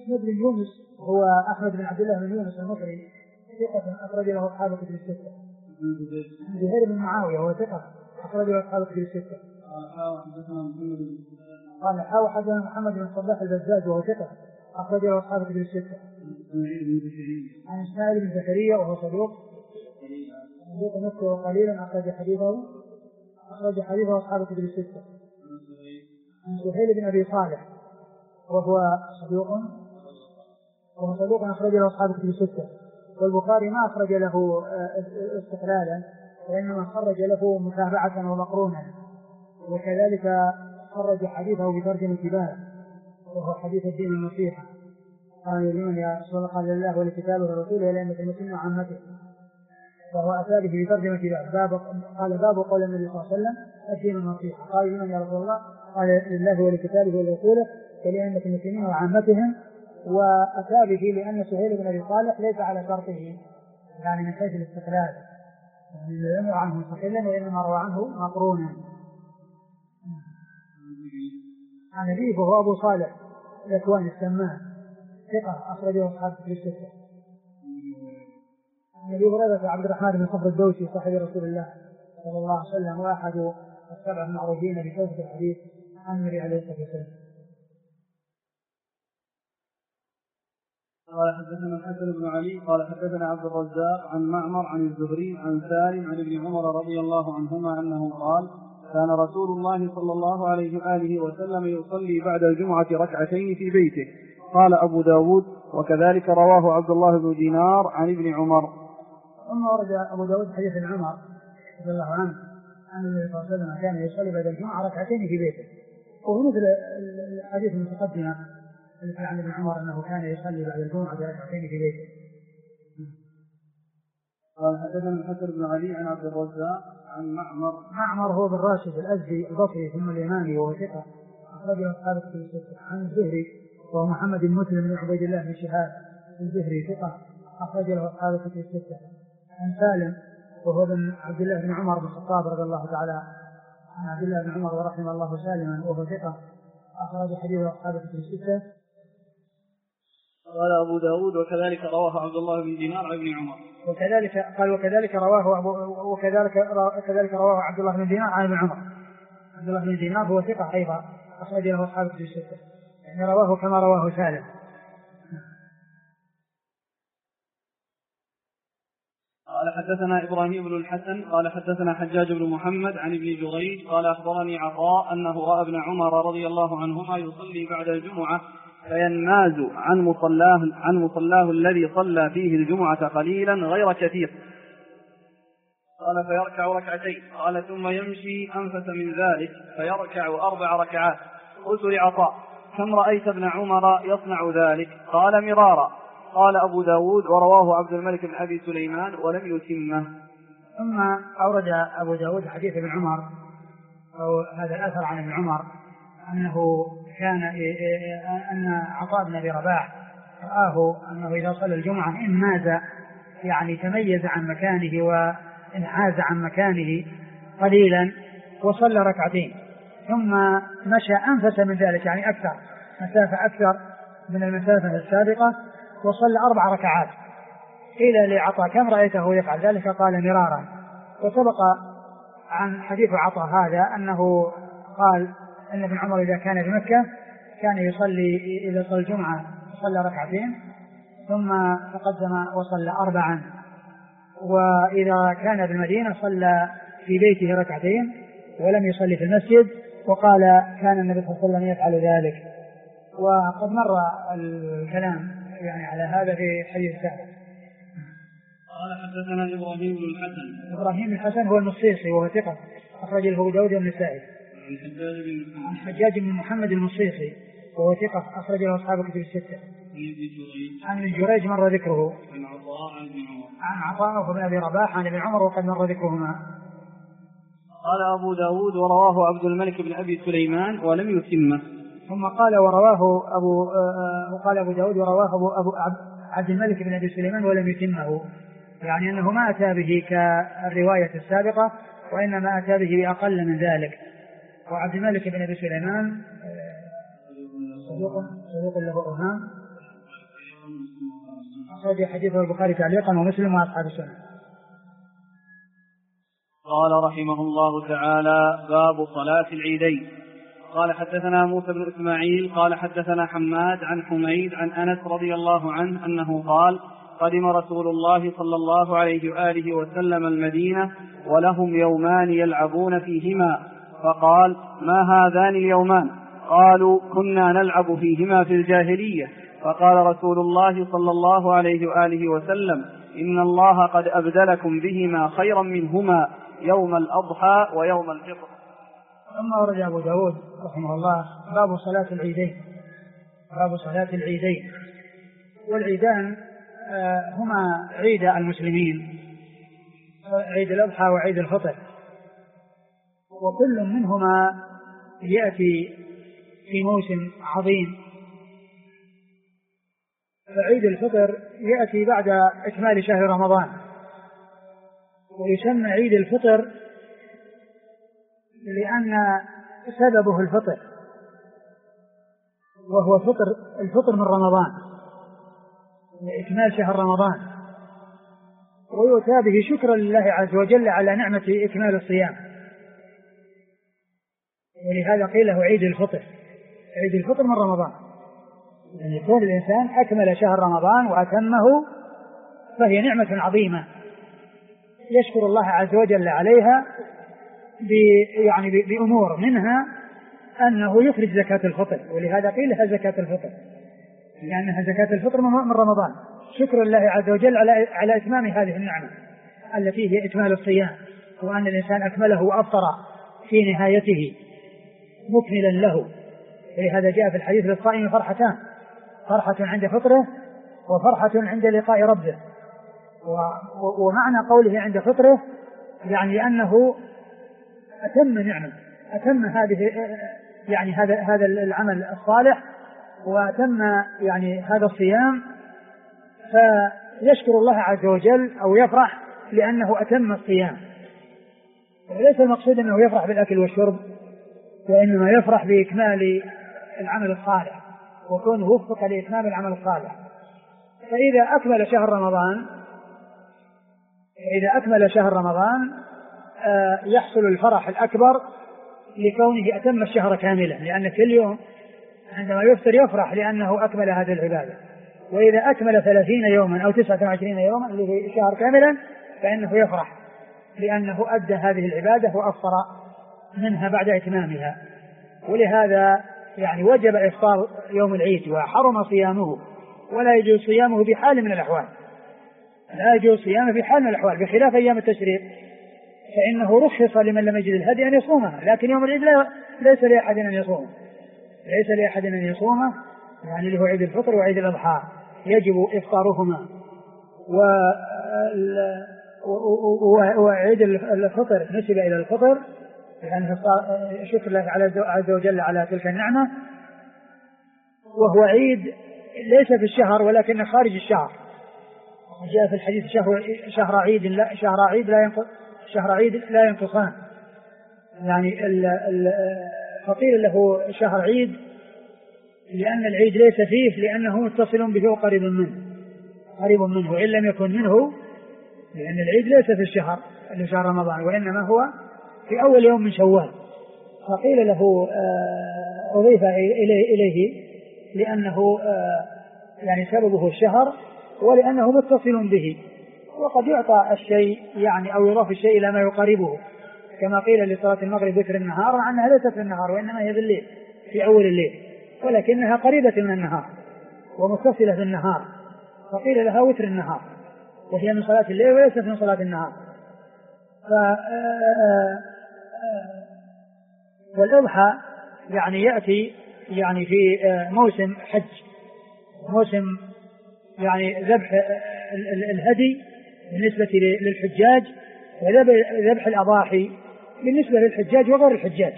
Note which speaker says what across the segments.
Speaker 1: أحمد بن يونس هو أحمد بن عبد الله بن يونس المصري، ثقة أخرج له أصحاب الكتب الستة. زهير بن معاوية هو ثقة أخرج له أصحاب الكتب الستة. قال حدثنا محمد بن صباح البزاز وهو ثقة أخرج له أصحاب الكتب الستة. عن إسماعيل بن زكريا وهو صدوق نفسه قليلا أخرج حديثه أصحاب الكتب الستة. عن سهيل بن أبي صالح وهو صدوق أخرج له أصحاب الكتب الستة. والبخاري ما أخرج له استقلالا وإنما خرج له متابعة ومقرونا، وكذلك خرج حديثه بترجمة كبار وهو حديث الدين النصيحة. قال لمن يا رسول الله؟ قال لله ولكتابه ورسوله ولأئمة المسلمين وعامته، وهو أتى به بترجمة كبار. قال باب قول النبي صلى الله عليه وسلم الدين النصيحة. قال لمن يا رسول الله؟ قال لله ولكتابه ورسوله ولأئمة المسلمين وعامتهم. وأتى به لأن سهيل بن أبي صالح ليس على شرطه، يعني من حيث الاستقلال، لم يروى عنه مستقلا وإنما روى عنه مقرونا. عن أبيه وهو أبو صالح الأكواني السمان ثقة أخرجه أصحاب الكتب الستة. عن أبي هريرة عبد الرحمن بن صخر الدوسي صاحب رسول الله صلى الله عليه وسلم وأحد السبع المعروفين بكثرة الحديث عن النبي عليه الصلاة والسلام.
Speaker 2: قال حدثنا الحسن بن علي قال حدثنا عبد الرزاق عن معمر عن الزهري عن سالم عن ابن عمر رضي الله عنهما أنه قال كان رسول الله صلى الله عليه وآله وسلم يصلي بعد الجمعة ركعتين في بيته. قال أبو داود وكذلك رواه عبد الله بن دينار عن ابن عمر.
Speaker 1: ثم ورد أبو داود حديث ابن عمر رضي الله عنه أن النبي صلى الله عليه وسلم كان يصلي بعد الجمعة ركعتين في بيته، وهو مثل الحديث المتقدمة التي عن ابن عمر أنه كان يصلي بعد الجمعة ركعتين في بيته.
Speaker 2: قال حدثنا الحسن بن علي عن عبد الرزاق عن
Speaker 1: معمر هو بن راشد الأزدي البصري ثم اليماني وهو ثقة أخرجه أصحاب الكتب الستة. عن الزهري وهو محمد بن مسلم بن عبيد الله بن شهاب الزهري ثقة أخرجه أصحاب الكتب الستة. عن سالم وهو بن عبد الله بن عمر بن الخطاب رضي الله تعالى عن عبد الله بن عمر ورحم الله سالما وهو ثقة أخرج حديث أصحاب الكتب الستة.
Speaker 2: قال أبو داود وكذلك رواه عبد الله بن دينار عن ابن عمر.
Speaker 1: وكذلك رواه عبد الله بن دينار عن ابن عمر. عبد الله بن دينار هو ثقة أيضا أخرج له أصحاب الكتب الستة، يعني رواه كما رواه سالم.
Speaker 2: قال حدثنا إبراهيم بن الحسن قال حدثنا حجاج بن محمد عن ابن جريج قال أخبرني عطاء أنه رأى ابن عمر رضي الله عنهما يصلي بعد الجمعة فينماز عن مصلاه الذي صلى فيه الجمعة قليلا غير كثير. قال فيركع ركعتين. قال ثم يمشي أنفس من ذلك فيركع 4 ركعات. قلت لعطاء كم رأيت ابن عمر يصنع ذلك؟ قال مرارا. قال أبو داود ورواه عبد الملك بن أبي سليمان ولم يتمه.
Speaker 1: ثم أورد أبو داود حديث ابن عمر أو هذا الأثر عن ابن عمر أنه كان أن عطاء بن أبي رباح رآه أنه إذا صلى الجمعة انماز، يعني تميز عن مكانه وانحاز عن مكانه قليلا وصلى ركعتين، ثم مشى أنفس من ذلك، يعني مسافة أكثر من المسافة السابقة، وصلى 4 ركعات. قيل لعطاء كم رأيته يفعل ذلك؟ قال مرارا. وسبق عن حديث عطاء هذا أنه قال أن ابن عمر إذا كان بمكة كان يصلي إذا صلى الجمعة صلى ركعتين ثم تقدم وصلى 4، وإذا كان بالمدينة صلى في بيته ركعتين ولم يصلي في المسجد. وقال كان النبي صلى الله عليه وسلم يفعل ذلك. وقد مر الكلام يعني على هذا في حديث سابق.
Speaker 2: قال حدثنا إبراهيم بن الحسن.
Speaker 1: إبراهيم بن الحسن هو المصيصي وهو ثقة أخرج له أبو داود والنسائي. عن حجاج بن محمد المصيصي وهو ثقة أخرج له أصحاب الكتب الستة. عن ابن جريج مر ذكره. عن عطاء بن أبي رباح عن ابن عمر وقد مر ذكرهما.
Speaker 2: قال أبو داود ورواه عبد الملك بن أبي سليمان ولم يتمه.
Speaker 1: ثم قال أبو داود ورواه أبو عبد الملك بن أبي سليمان ولم يتمه، يعني أنه ما أتى به كالرواية السابقة وإنما أتى به بأقل من ذلك. وعبد الملك بن أبي سليمان صدوق له أوهام أخرج حديث البخاري تعليقا ومسلم وأصحاب السنة.
Speaker 2: قال رحمه الله تعالى: باب صلاة العيدين. قال حدثنا موسى بن إسماعيل قال حدثنا حماد عن حميد عن أنس رضي الله عنه أنه قال: قدم رسول الله صلى الله عليه وآله وسلم المدينة ولهم يومان يلعبون فيهما، فقال: ما هذان اليومان؟ قالوا: كنا نلعب فيهما في الجاهلية. فقال رسول الله صلى الله عليه وآله وسلم: إن الله قد أبدلكم بهما خيرا منهما يوم الأضحى ويوم الفطر.
Speaker 1: ثم ورد أبو داود رحمه الله باب صلاة العيدين. باب صلاة العيدين. والعيدان هما عيد المسلمين، عيد الأضحى وعيد الفطر، وكل منهما يأتي في موسم عظيم. فعيد الفطر يأتي بعد إكمال شهر رمضان، ويسمى عيد الفطر لأن سببه الفطر، وهو الفطر من رمضان، إكمال شهر رمضان، ويؤتى به شكرا لله عز وجل على نعمة إكمال الصيام، ولهذا قيل له عيد الفطر. عيد الفطر من رمضان، يعني كون الإنسان أكمل شهر رمضان وأتمه فهي نعمة عظيمة يشكر الله عز وجل عليها بأمور، منها أنه يخرج زكاة الفطر، ولهذا قيل لها زكاة الفطر لأنها زكاة الفطر من رمضان، شكر الله عز وجل على إتمام هذه النعمة التي هي إكمال الصيام، وأن الإنسان أكمله وأفطر في نهايته مكملا له. لهذا جاء في الحديث: للصائم فرحتان، فرحة عند فطره وفرحة عند لقاء ربه. ومعنى قوله عند فطره يعني أنه أتم نعمة، أتم هذا العمل الصالح، وأتم هذا الصيام، فيشكر الله عز وجل أو يفرح لأنه أتم الصيام. وليس المقصود أنه يفرح بالأكل والشرب، وإنما يفرح بإكمال العمل الصالح وكونه وفق لإتمام العمل الصالح. فإذا أكمل شهر رمضان يحصل الفرح الأكبر لكونه أتم الشهر كاملا، لأن كل يوم عندما يفطر يفرح لأنه أكمل هذه العبادة. وإذا أكمل 30 يوما أو 29 يوما اللي هي شهر كاملا فإنه يفرح لأنه أدى هذه العبادة وأفطر منها بعد إتمامها. ولهذا وجب إفطار يوم العيد وحرم صيامه، ولا يجوز صيامه بحال من الأحوال، لا يجوز صيامه بحال من الأحوال، بخلاف أيام التشريق فإنه رخص لمن لم يجد الهدي أن يصومها، لكن يوم العيد ليس لأحد أن يصومه، ليس لأحد أن يصومه، اللي هو عيد الفطر وعيد الأضحى يجب إفطارهما. وعيد الفطر نسب إلى الفطر لأنه شكر الله عز وجل على تلك النعمة، وهو عيد ليس في الشهر ولكن خارج الشهر. جاء في الحديث: شهر عيد لا ينقصان، فقيل له شهر عيد لأن العيد ليس فيه، لأنه متصل به وقريب منه، وإن لم يكن منه، لأن العيد ليس في الشهر اللي شهر رمضان، وإنما هو في أول يوم من شوال. فقيل له أضيف إليه لأنه سببه الشهر ولأنه متصل به. وقد يعطى الشيء أو يضاف الشيء إلى ما يقاربه، كما قيل لصلاة المغرب وتر النهار، مع أنها ليست في النهار وإنما هي بالليل في أول الليل، ولكنها قريبة من النهار ومتصلة في النهار، فقيل لها وتر النهار، وهي من صلاة الليل وليست من صلاة النهار. والأضحى يأتي في موسم حج، موسم ذبح الهدي بالنسبة للحجاج، وذبح الأضاحي بالنسبة للحجاج وغير الحجاج،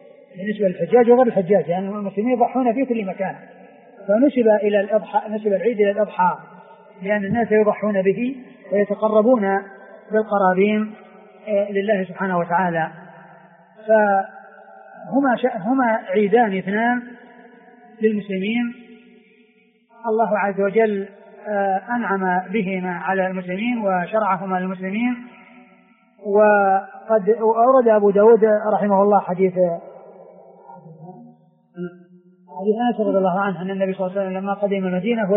Speaker 1: يعني المسلمين يضحون في كل مكان. فنسب العيد إلى الأضحى لأن الناس يضحون به ويتقربون بالقرابين لله سبحانه وتعالى. فهما عيدان اثنان للمسلمين، الله عز وجل أنعم بهما على المسلمين وشرعهما للمسلمين. وقد أورد أبو داود رحمه الله حديث أنس رضي الله عنه أن النبي صلى الله عليه وسلم لما قدم المدينة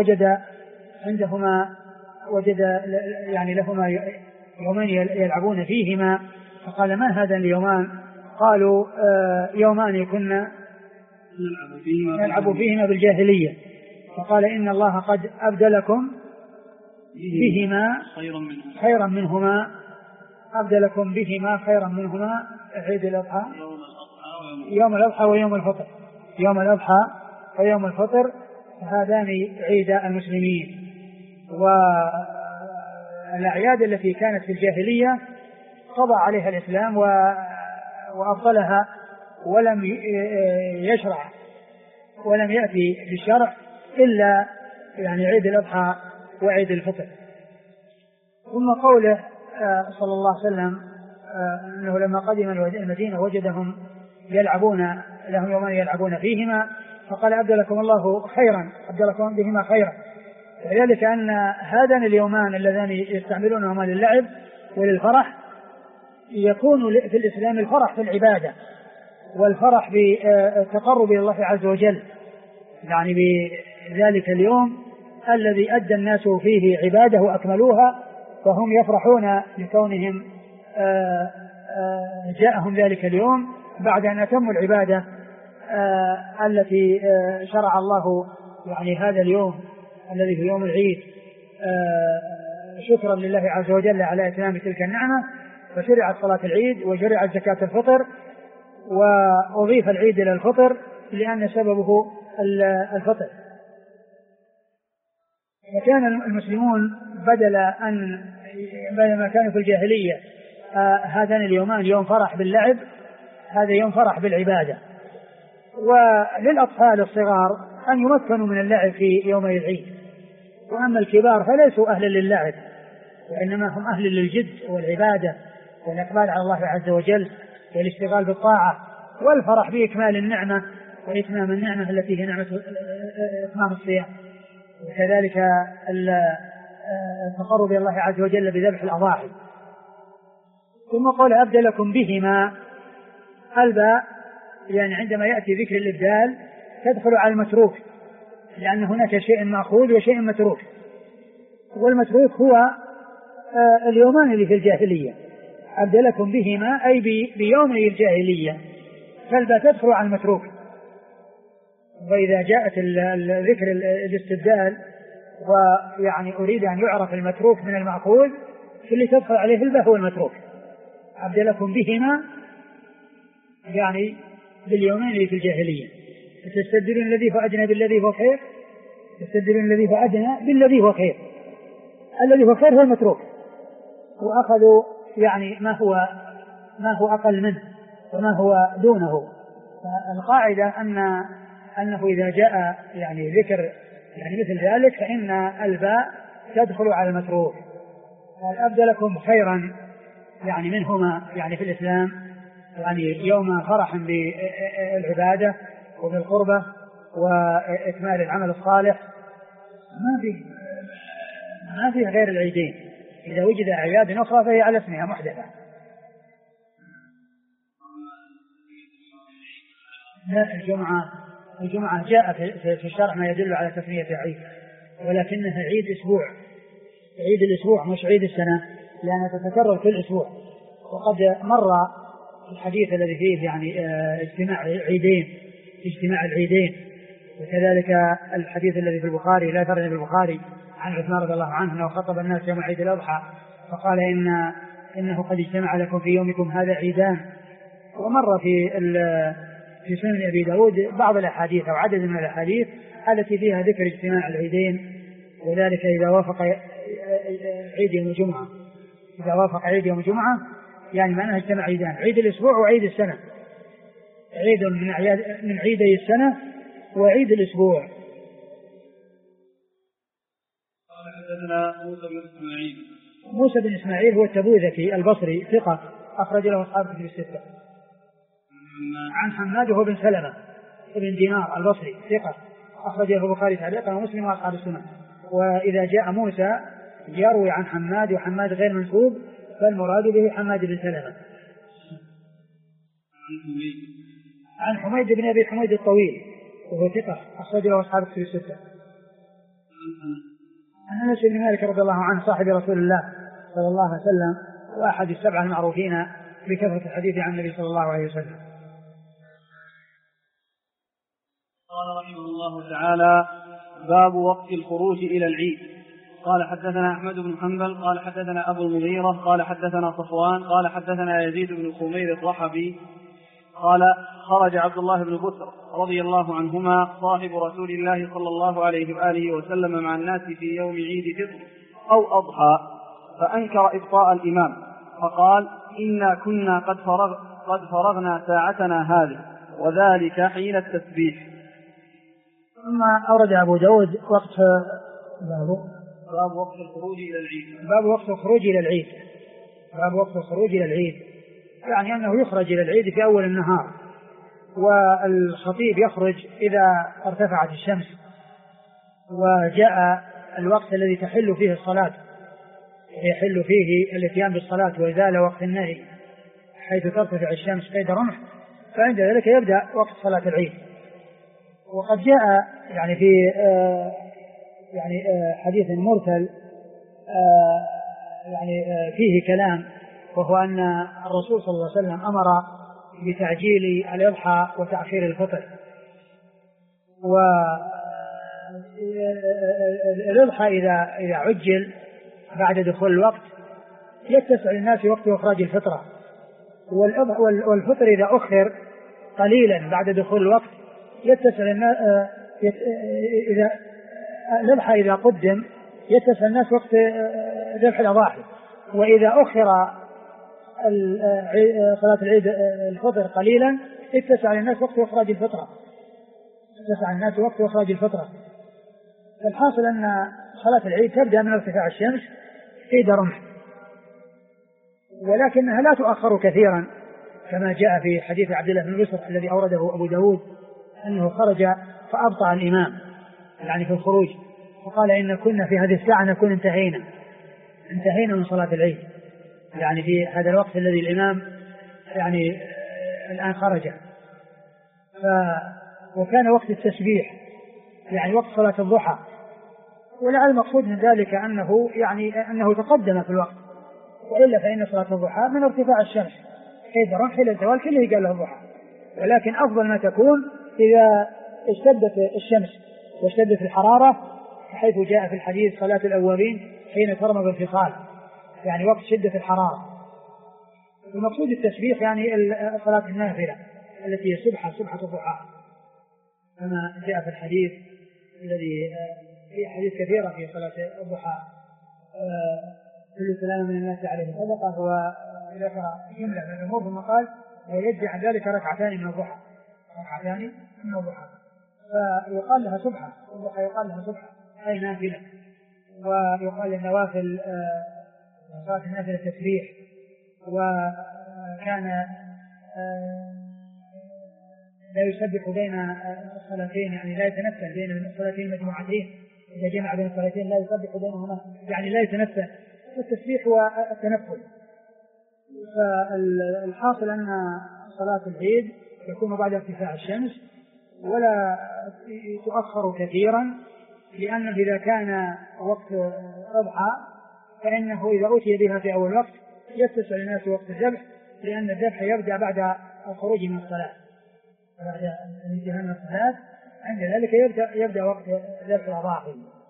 Speaker 1: وجد يعني لهما يومين يلعبون فيهما، فقال ما هذا اليومان؟ قالوا يومان كنا نلعب فيهما بالجاهلية، فقال إن الله قد أبدلكم بهما خيرا منهما، أبدلكم بهما خيرا منهما عيد الأضحى يوم الأضحى ويوم الفطر، يوم الأضحى ويوم الفطر هذان عيد المسلمين. والأعياد التي كانت في الجاهلية قضى عليها الإسلام وأبطلها ولم يشرع ولم يأتي بالشرع إلا يعني عيد الأضحى وعيد الفطر. ثم قوله صلى الله عليه وسلم أنه لما قدم المدينة وجدهم يلعبون لهم يومان يلعبون فيهما، فقال أبدلكم الله خيرا، أبدلكم بهما خيرا، وذلك أن هذان اليومان اللذان يستعملونهما للعب وللفرح يكون في الإسلام الفرح في العبادة والفرح بالتقرب إلى الله عز وجل، يعني بذلك اليوم الذي أدى الناس فيه عبادة وأكملوها، فهم يفرحون لكونهم جاءهم ذلك اليوم بعد أن أتموا العبادة التي شرع الله يعني هذا اليوم الذي في يوم العيد شكرا لله عز وجل على إتمام تلك النعمة، فشرعت صلاة العيد وشرعت زكاة الفطر وأضيف العيد إلى الفطر لأن سببه الفطر. وكان المسلمون بدل ما كانوا في الجاهلية هذان اليومان يوم فرح باللعب، هذا يوم فرح بالعبادة. وللأطفال الصغار أن يمكنوا من اللعب في يومي العيد، وأما الكبار فليسوا أهلا للعب وإنما هم أهل للجد والعبادة والإقبال على الله عز وجل والاشتغال بالطاعة والفرح بإكمال النعمة وإتمام النعمة التي هي نعمة إتمام الصيام، وكذلك التقرب إلى الله عز وجل بذبح الأضاحي. ثم قال أبدلكم بهما، الباء يعني عندما يأتي ذكر الإبدال تدخل على المتروك، لأن هناك شيء مأخوذ وشيء متروك، والمتروك هو اليومان اللي في الجاهلية، أبدلكم بهما أي بيومي الجاهلية، فالباء تدخل على المتروك. وإذا جاءت ذكر الاستبدال ويعني أريد أن يعرف المتروك من المأخوذ، اللي تدخل عليه الباء هو المتروك. أبدلكم بهما يعني باليومين اللي في الجاهلية، تستبدلون الذي هو أدنى بالذي هو خير، تستبدلون الذي هو أدنى بالذي هو خير، الذي هو خير هو المتروك، وأخذوا يعني ما هو أقل منه وما هو دونه. فالقاعدة أنه إذا جاء يعني ذكر يعني مثل ذلك فإن الباء تدخل على المتروك. قال أبدلكم خيرا يعني منهما يعني في الإسلام يعني يوم فرح بالعبادة وبالقربة وإكمال العمل الصالح، ما في غير العيدين، إذا وجد أعياد أخرى فهي على اسمها محدثة. لا، الجمعة جاء في الشرع ما يدل على تسمية عيد، ولكنها عيد أسبوع، عيد الأسبوع مش عيد السنة، لأنها تتكرر كل أسبوع. وقد مر الحديث الذي فيه يعني اجتماع العيدين، وكذلك الحديث الذي في البخاري لا ترجم بالبخاري عن عثمان رضي الله عنه أنه خطب الناس يوم عيد الأضحى فقال إنه قد اجتمع لكم في يومكم هذا عيدان. ومر في سنن أبي داود بعض الأحاديث أو عدد من الأحاديث التي فيها ذكر اجتماع العيدين، وذلك إذا وافق عيد يوم الجمعة، إذا وافق عيد يوم الجمعة يعني معناه اجتمع عيدان، عيد الأسبوع وعيد السنة، عيد من عيدي السنة وعيد الأسبوع.
Speaker 2: قال حدثنا
Speaker 1: موسى بن إسماعيل هو التبوذكي البصري ثقة أخرج له أصحاب كتب الستة. عن حماد هو بن سلمة بن دينار البصري ثقة أخرجه البخاري تعليقا ومسلم وأصحاب السنن. وإذا جاء موسى يروي عن حماد وحماد غير منسوب فالمراد به حماد بن سلمة. عن حميد بن أبي حميد الطويل وهو ثقة أخرجه أصحاب الكتب الستة. عن أنس بن مالك رضي الله عنه صاحب رسول الله صلى الله عليه وسلم وأحد السبعة المعروفين بكثرة الحديث عن النبي صلى الله عليه وسلم.
Speaker 2: قال رحمه الله تعالى: باب وقت الخروج إلى العيد. قال حدثنا أحمد بن حنبل قال حدثنا أبو المغيرة قال حدثنا صفوان قال حدثنا يزيد بن خمير الرحبي قال: خرج عبد الله بن بسر رضي الله عنهما صاحب رسول الله صلى الله عليه وآله وسلم مع الناس في يوم عيد فطر أو أضحى، فأنكر إبطاء الإمام فقال: إنا كنا قد فرغنا ساعتنا هذه، وذلك حين التسبيح.
Speaker 1: ثم أورد أبو داود
Speaker 2: باب وقت الخروج إلى العيد.
Speaker 1: باب وقت الخروج إلى العيد. باب وقت الخروج إلى العيد يعني أنه يخرج إلى العيد في أول النهار، والخطيب يخرج إذا ارتفعت الشمس وجاء الوقت الذي تحل فيه الصلاة، يحل فيه الاتيان بالصلاة وإزالة وقت النهي حيث ترتفع الشمس قيد رمح، فعند ذلك يبدأ وقت صلاة العيد. وقد جاء يعني في حديث مرسل فيه كلام، وهو أن الرسول صلى الله عليه وسلم أمر بتعجيل الإضحى وتأخير الفطر. والإضحى إذا عجل بعد دخول الوقت يتسع للناس وقت إخراج الفطرة، والفطر إذا أخر قليلا بعد دخول الوقت يتسع للناس. إذا الإضحى إذا قدم يتسع الناس وقت ذبح الأضاحي، وإذا أخر صلاة العيد الفطر قليلا اتسع للناس وقت إخراج الفطرة. اتسع الناس وقت إخراج الفطرة. الحاصل أن صلاة العيد تبدأ من ارتفاع الشمس قيد رمح، ولكنها لا تؤخر كثيرا كما جاء في حديث عبد الله بن بسر الذي أورده أبو داود أنه خرج فأبطأ الإمام يعني في الخروج، وقال إن كنا في هذه الساعة نكون انتهينا من صلاة العيد، يعني في هذا الوقت الذي الإمام يعني الآن خرج. وكان وقت التسبيح يعني وقت صلاة الضحى، ولعل المقصود من ذلك أنه تقدم في الوقت، وإلا فإن صلاة الضحى من ارتفاع الشمس حيث رمح إلى الزوال كله قال له الضحى، ولكن أفضل ما تكون إذا اشتدت الشمس واشتدت الحرارة، حيث جاء في الحديث صلاة الأوابين حين ترمض الفصال، يعني وقت شدة الحرارة. المقصود التسبيح يعني صلاة النافلة التي هي سبحة الضحى، كما جاء في الحديث الذي في حديث كثيرة في صلاة الضحى: كل سلام من الناس عليه صدقة، وذكر جملة من الأمور ثم قال: ويجزي عن ذلك ركعتان من الضحى. فيقال لها سبحة، الضحى يقال لها سبحة أي نافلة، ويقال النوافل صلاة النافلة تسبيح. وكان لا يسبح بين الصلاتين، يعني لا يتنفل بين الصلاتين مجموعتين، إذا جمع بين الصلاتين لا يسبح بينهما، يعني لا يتنفل. التسبيح والتنفل. فالحاصل أن صلاة العيد يكون بعد ارتفاع الشمس ولا تؤخر كثيرا، لأنه إذا كان وقت أضحى فإنه إذا أتي بها في أول وقت يتسع للناس وقت الذبح، لأن الذبح يبدأ بعد الخروج من الصلاة، بعد الانتهاء من الصلاة، عند ذلك يبدأ وقت ذبح الأضاحي.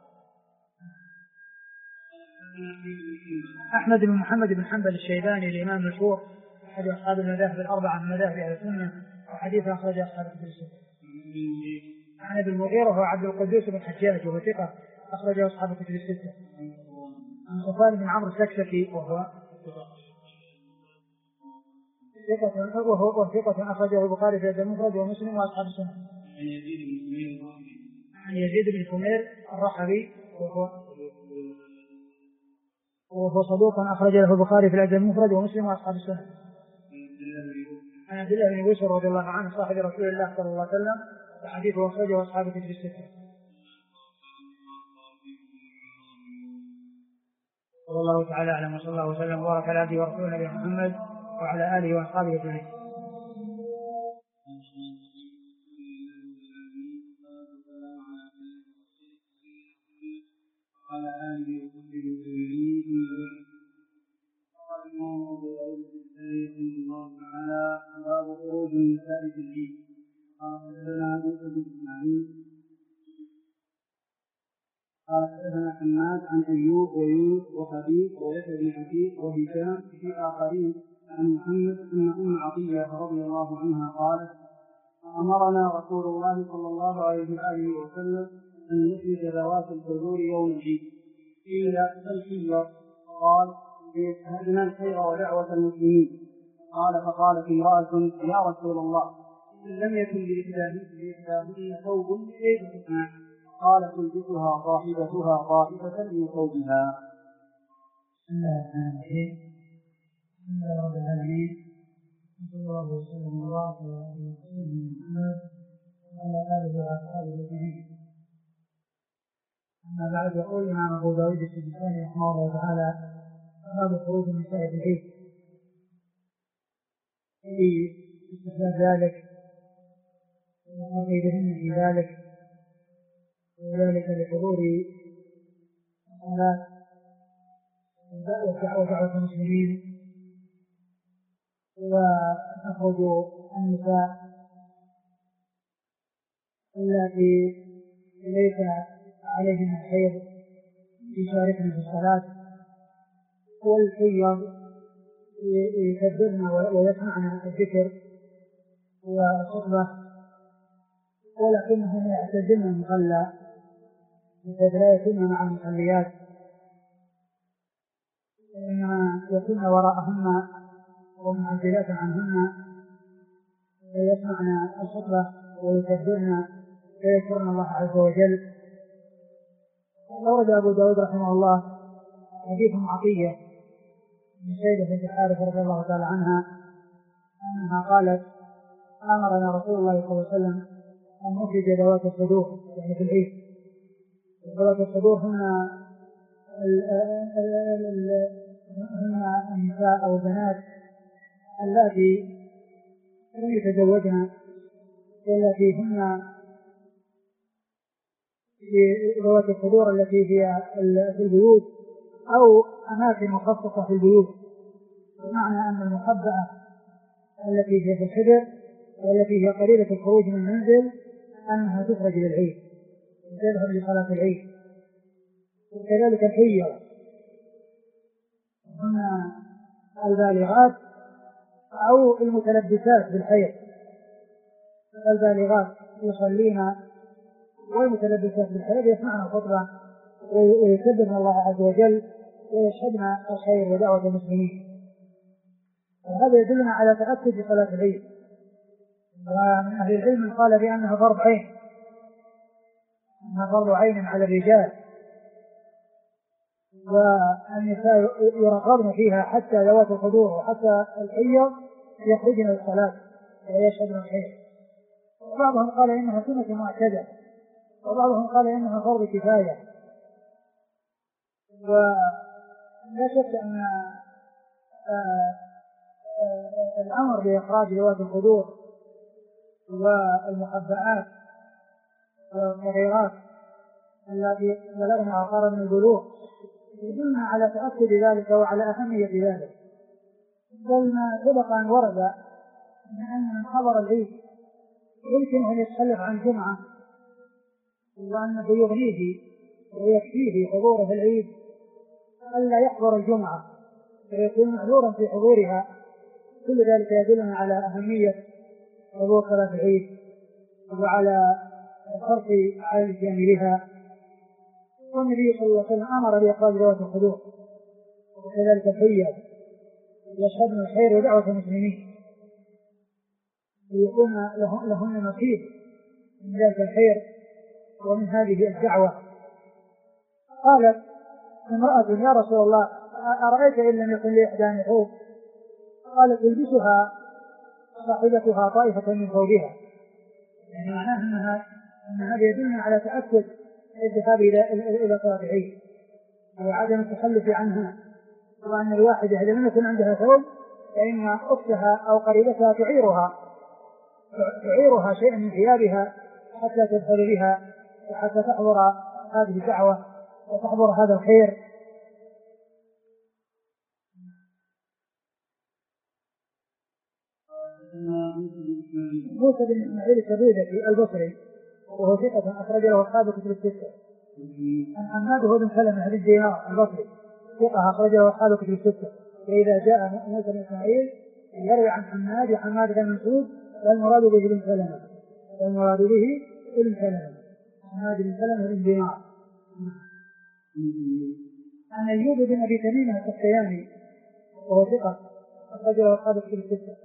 Speaker 1: أحمد بن محمد بن حنبل الشيباني الإمام المشهور أحد أصحاب المذاهب الأربعة من مذاهب أهل السنة، وحديث أخرج أصحاب الكتب الستة. عن أبي المغيرة وهو عبد القدوس بن حجاج وهو ثقة أخرجه أصحاب الكتب الستة. عن صفوان بن عمرو السكسكي وهو ثقة أخرجه البخاري في المفرد ومسلم وأصحاب السنة. عن يزيد بن خمير الرحبي وهو صدوق أخرج له البخاري في المفرد ومسلم وأصحاب السنة. عن عبد الله بن بسر رضي الله عنه صاحب رسول الله صلى الله عليه وسلم وحديثه أخرجه أصحاب الكتب الستة. والله تعالى أعلم، وصلى الله وسلم وبارك على عبده ورسوله نبينا محمد وعلى آله وأصحابه أجمعين.
Speaker 2: وعلى آله وصحبه أجمعين. قال الإمام أبو داود السجستاني رحمه الله تعالى: باب خروج النساء في العيد. قال حدثنا موسى بن إسماعيل قال حدثنا حماد عن أيوب ويونس وحبيب ويحيى بن حبيب وهشام في آخرين عن محمد أن أم عطية رضي الله عنها قالت: أمرنا رسول الله صلى الله عليه وآله وسلم أن نخرج ذوات الحضور يوم العيد. قيل: الحجة؟ قال: ليشهدن الخير ودعوة المسلمين. قال: فقالت امرأة: يا رسول الله، إن لم يكن لإحداهن ثوب كيف تصنع؟ قال: تلبسها صاحبتها طائفة من ثوبها.
Speaker 1: بسم الله الرحمن الرحيم. الحمد لله رب العالمين، صلى الله وسلم وبارك على سيدنا محمد وعلى آله وأصحابه أجمعين. أما بعد، يقول الإمام أبو داود السجستاني رحمه الله تعالى: باب خروج النساء في العيد. في استحباب ذلك وقيدهن في ذلك، وذلك لحضور الصلاة ودعوة المسلمين، وتخرج النساء التي ليس عليهن الحيض يشاركن في الصلاة، والحيض يكبرن ويسمعن الذكر والخطبة، ولكنهن يعتزلن المصلى لا يكن مع المصليات، إنما يكن وراءهن ومنزلات عنهن، ويسمعن الخطبة ويكبرن ويذكرن الله عز وجل. أورد أبو داود رحمه الله حديث عطية من سيدة بنت الحارث رضي الله تعالى عنها أنها قالت: أمرنا رسول الله صلى الله عليه وسلم أن نخرج ذوات الصدور، يعني في العيد. ذوات الصدور هن النساء أو البنات التي لم يتزوجن، والتي هن ذوات الصدور التي في البيوت أو أماكن مخصصة في البيوت، بمعنى أن المخبأة التي هي في الحجر والتي هي قريبة الخروج من المنزل أنها تخرج للعيد وتذهب لصلاة العيد. وكذلك الحيض هن البالغات أو المتلبسات بالحيض، البالغات يصلين والمتلبسات بالحيض يسمعن الخطبة ويكبرن الله عز وجل ويشهدن الخير ودعوة المسلمين. وهذا يدلنا على تأكد صلاة العيد. ومن أهل العلم قال بأنها فرض عين، أنها فرض عين على الرجال، والنساء يرغبن فيها حتى ذوات الحضور وحتى الحيض يخرجن للصلاة ويشهدن الخير. وبعضهم قال إنها سنة مؤكدة، وبعضهم قال إنها فرض كفاية. ولا شك أن الأمر بإخراج ذوات الحضور والمخبئات والصغيرات التي بلغن أعطار من البلوغ يدلنا على تأكد ذلك وعلى أهمية ذلك. بل ما سبق أن ورد أن من حضر العيد يمكن أن يتخلف عن جمعة، وأنه يغنيه ويكفيه حضوره في العيد ألا يحضر الجمعة فيكون معذورا في حضورها. كل ذلك يدلنا على أهمية حضور صلاة العيد وعلى الحرص على الاتيان بها. والنبي صلى الله عليه وسلم أمر بإخراج ذوات الحضور، وكذلك الحيض يشهدن الخير ودعوة المسلمين ليكون لهن نصيب من ذلك الخير ومن هذه الدعوة. قالت امرأة: يا رسول الله، أرأيت إن لم يكن لإحدانا ثوب؟ قالت: تلبسها صاحبتها طائفة من ثوبها. يعني معناها أن هذا يدلنا على تأكد الذهاب إلى صلاة العيد وعدم التخلف عنها وأن الواحدة إذا لم يكن عندها ثوب فإن أختها أو قريبتها تعيرها شيئا من ثيابها حتى تدخل بها وحتى تحضر هذه الدعوة وتحضر هذا الخير. موسى بن إسماعيل السبيعي البصري وهو ثقة أخرج له أصحاب كتب الستة. عن حماد بن سلمة بن دينار البصري ثقة أخرج له أصحاب كتب الستة. فإذا جاء موسى بن إسماعيل يروي عن حماد بن منصور والمراد به بن سلمة حماد بن سلمة بن دينار. عن أيوب بن أبي تميم السختياني وهو ثقة أخرج له أصحاب كتب الستة.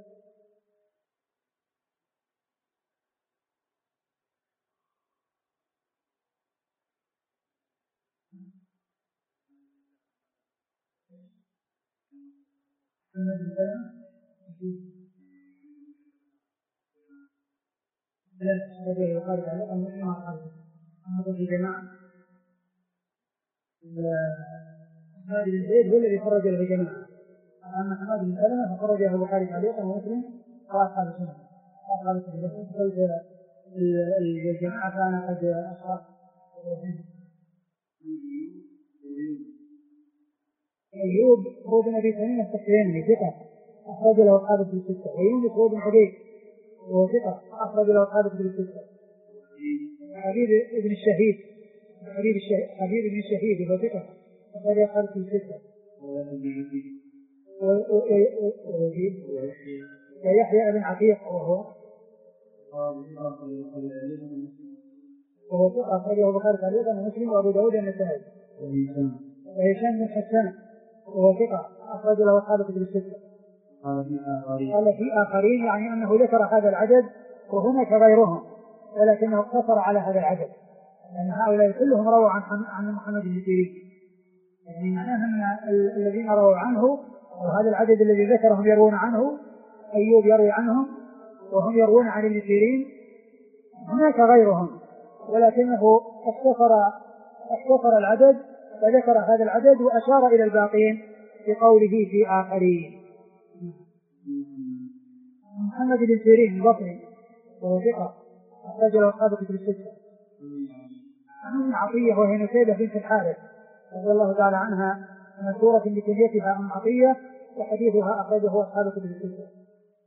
Speaker 1: هذه الزيد هو الذي خرج له جماعة. أما حماد بن سلمة فخرجه البخاري تعليقا ومسلم وأصحاب السنة. الجماعة كان قد أصاب أيوب هو بن أبي تميم السختياني ثقة أخرج له أصحاب الكتب الستة. ويونس هو بن حبيب وهو ثقة أخرج له أصحاب الكتب الستة. حبيب بن الشهيد وهو ثقة أخرج له أصحاب الكتب الستة. ويحيى بن عتيق وهو ثقة أخرجه البخاري تعليقا ومسلم وأبو داود النسائي. وهشام بن حسان وهو ثقة أخرج له أصحاب الكتب الستة. قال في آخرين يعني أنه ذكر هذا العدد وهناك غيرهم ولكنه اقتصر على هذا العدد لأن هؤلاء كلهم رووا عن محمد بن سيرين. يعني معناه أن الذين رووا عنه وهذا العدد الذي ذكرهم يروون عنه أيوب يروي عنهم وهم يروون عن ابن سيرين. هناك غيرهم ولكنه اختصر العدد وذكر هذا العدد وأشار إلى الباقين بقوله في آخرين. محمد بن سيرين البصري وهو ثقة أخرج له أصحاب الكتب الستة. عن عطية وهي نسيبة بنت الحارث رضي الله تعالى عنها مشهورة بكنيتها أم عطية وحديثها أخرجه أصحاب الكتب الستة.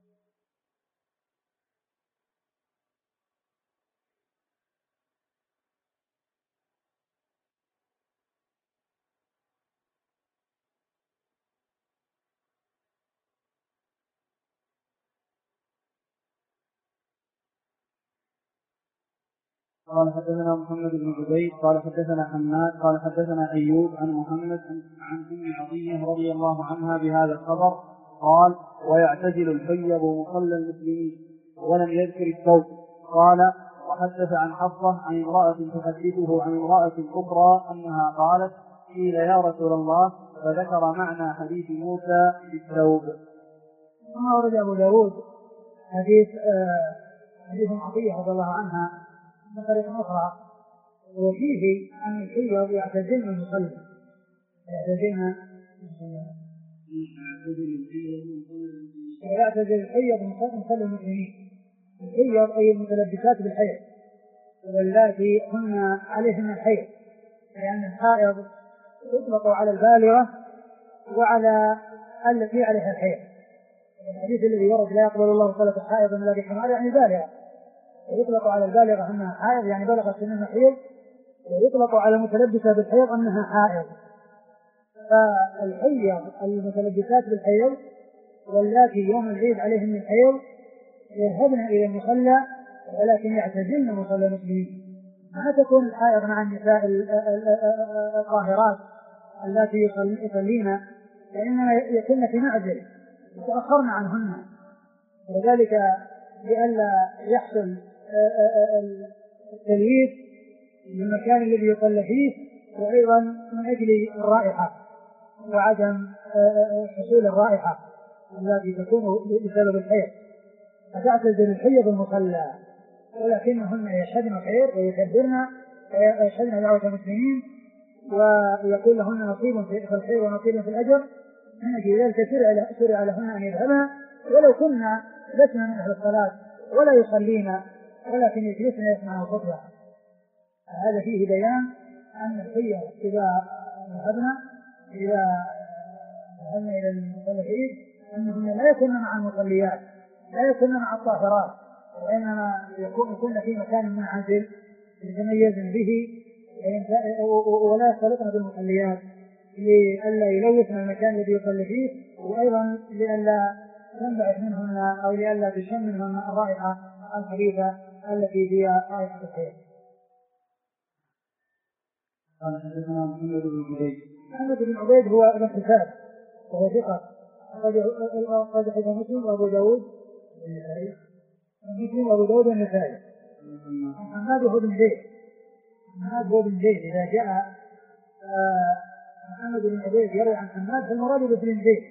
Speaker 2: قال حدثنا محمد بن عبيد قال حدثنا حماد قال حدثنا أيوب عن محمد عن أم عطية رضي الله عنها بهذا الخبر قال ويعتزل الحيض مصلى المسلمين ولم يذكر الثوب. قال وحدث عن حفصة عن امرأة تحدثه عن امرأة أخرى أنها قالت قيل يا رسول الله فذكر معنى حديث موسى في الثوب.
Speaker 1: ثم ورد أبو داود حديث عطية رضي الله عنها بطريقة أخرى وفيه أن الحيض يعتزلن المصلى يعتزل الحيض مصلى المسلمين. الحيض أي المتلبسات بالحيض واللاتي هن عليهن الحيض لأن الحائض يطلق على البالغة وعلى التي عليها الحيض. الحديث الذي ورد لا يقبل الله صلاة الحائض إلا بحمار يعني بالغة ويطلق على البالغة أنها حائض يعني بلغت سن المحيض ويطلق على المتلبسة بالحيض أنها حائض. فالحيض المتلبسات بالحيض واللاتي يوم العيد عليهم الحيض يذهبن إلى المصلى ولكن يعتزلن مصلى المسلمين. ما تكون الحائض مع النساء الطاهرات التي يصلين فإنما يكون في معزل يتأخرن عنهن وذلك لئلا يحصل التلويث للمكان الذي يصلى فيه وأيضا من أجل الرائحة وعدم حصول الرائحة التي تكون بسبب الحيض. فتعتزل الحيض المصلى ولكنهن يشهدن الخير ويكبرن ويشهدن دعوة المسلمين ويكون لهن نصيب في الخير ونصيب في الأجر من أجل ذلك شرع لهن أن يذهبن ولو كنا لسنا من أهل الصلاة ولا يصلينا ولكن يجلسنا يسمعن الخطبة. هذا فيه بيان أن الخير إذا ذهبنا إلى المصلين أنهن لا يكون مع المصليات لا يكون مع الطاهرات وإنما يكون في مكان منعزل يتميزن به ولا يختلطن بالمصليات لئلا يلوثن المكان الذي يصلي فيه وأيضا لئلا تنبعث منهن أو لئلا تشم منهن الرائحة الخبيثة التي هي رائحة الخير.
Speaker 2: قال حدثنا
Speaker 1: محمد بن عبيد هو ابن حساب وهو ثقة قد حدث مسلم وأبو داود والنسائي. محمد هو بن زيد إذا جاء محمد بن عبيد يروي عن حماد فالمراد بن زيد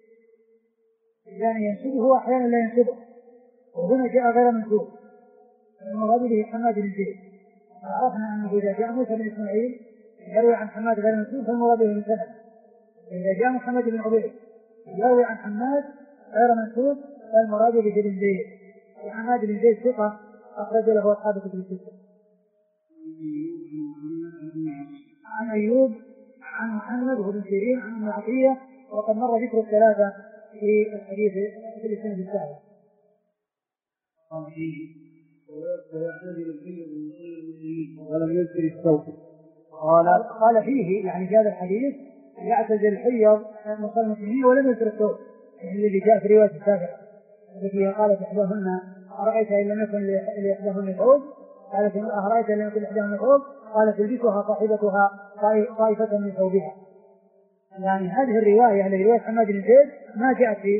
Speaker 1: يعني ينسبه وأحيانا لا ينسبه وهنا جاء غير منسوب المراد به حماد بن زيد. عرفنا أنه إذا جاء موسى بن إسماعيل يروي عن حماد غير منسوب فالمراد به المسند. إذا جاء محمد بن عبيد يروي عن حماد غير منسوب فالمراد به بن زيد. وحماد بن زيد ثقة أخرج له أصحاب كتب الستة. عن أيوب عن محمد بن سيرين عن ابن عطية وقد مر ذكر الثلاثة في الحديث في السنة السابقة.
Speaker 2: ولم يذكر الصوت.
Speaker 1: قال فيه يعني في هذا الحديث يعتزل الحيض مصلي المسلمين ولم يذكر الصوت الذي جاء في رواية السابقة التي قالت إحداهن أرأيت إن لم يكن لإحداهن ثوب قالت أرأيت إن لم يكن لإحداهن ثوب قالت تلبسها صاحبتها طائفة من ثوبها. يعني هذه الرواية يعني رواية حماد بن زيد ما جاءت في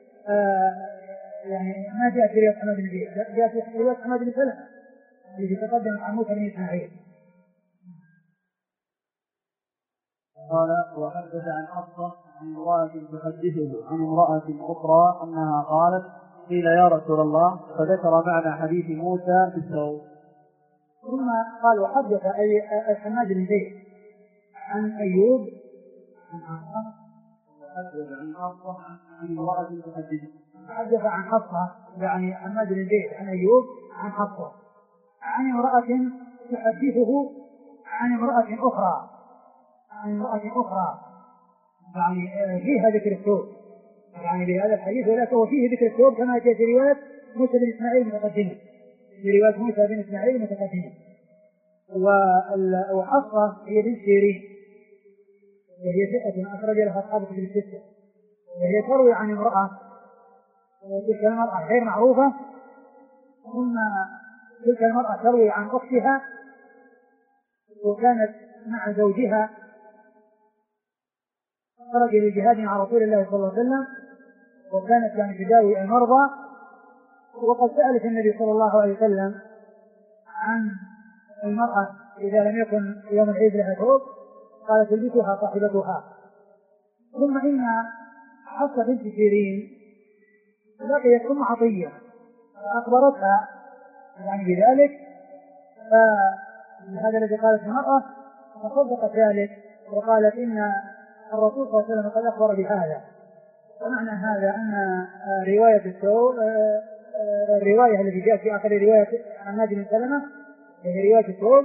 Speaker 1: ما جاءت في رواية حماد بن زيد جاءت في رواية حماد بن سلمة التي تقدم عن موسى بن إسماعيل.
Speaker 2: قال وحدث عن حفصة عن امرأة تحدثه عن امرأة أخرى أنها قالت قيل يا رسول الله فذكر معنى حديث موسى في الثوب.
Speaker 1: ثم قال وحدث أي حماد بن زيد عن أيوب
Speaker 2: عن حفصة عن امرأة تحدثه
Speaker 1: حدث عن حفصة يعني حماد بن زيد عن أيوب عن حفصة عن امرأة تحدثه عن امرأة أخرى يعني فيها ذكر الثوب يعني بهذا الحديث ولكن وفيه ذكر الثوب كما جاء في رواية موسى بن إسماعيل متقدمة وحفصة هي بنت سيرين وهي ثقة أخرج لها أصحاب كتب الستة وهي تروي عن امرأة وتلك المرأة غير معروفة ثم تلك المرأة تروي عن أختها وكانت مع زوجها خرج للجهاد مع رسول الله صلى الله عليه وسلم وكانت يعني تداوي المرضى وقد سألت النبي صلى الله عليه وسلم عن المرأة إذا لم يكن يوم العيد لها ثوب قالت تلبسها صاحبتها. ثم إن حفصة بنت سيرين لقيت أم عطية فأخبرتها يعني بذلك فهذا الذي قالت المرأة فصدقت ذلك وقالت إن الرسول صلى الله عليه وسلم قد أخبر بهذا. ومعنى هذا أن رواية الثوب الرواية التي جاءت في آخر رواية حماد بن سلمة هي رواية الثوب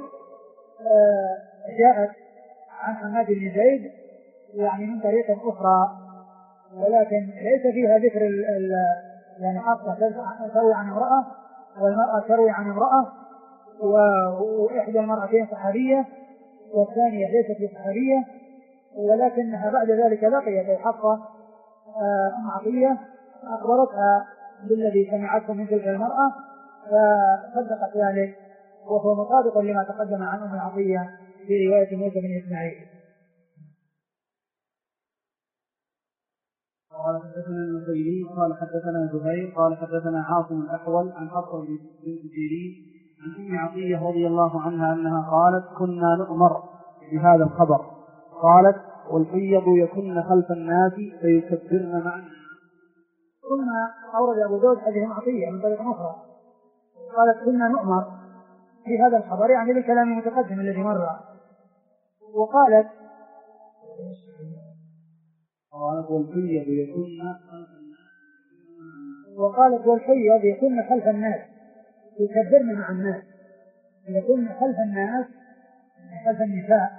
Speaker 1: جاءت عن حماد بن زيد يعني من طريقة أخرى ولكن ليس فيها ذكر يعني حفصة تروي عن امرأة والمرأة تروي عن امرأة وإحدى المرأتين صحابية والثانية ليست بصحابية ولكنها بعد ذلك لقيت حفصة أم عطية أخبرتها بالذي سمعته من تلك المرأة فصدقت ذلك وهو مطابق لما تقدم عن أم عطية في رواية موسى بن إسماعيل.
Speaker 2: قال حدثنا النصيري قال حدثنا زهير قال حدثنا عاصم الأحول عن حفصة بن سيرين عن أم عطية رضي الله عنها أنها قالت كنا نؤمر بهذا الخبر قالت والحيض يكن خلف الناس فيكبرن معنا.
Speaker 1: ثم أورد أبو داود حديث أم عطية من طريق أخرى قالت كنا نؤمر في هذا الخبر يعني بالكلام المتقدم الذي مر وقالت
Speaker 2: والحيض يكون
Speaker 1: وقالت والحيض يكون خلف الناس يكبرن مع الناس، يكون خلف الناس خلف النساء.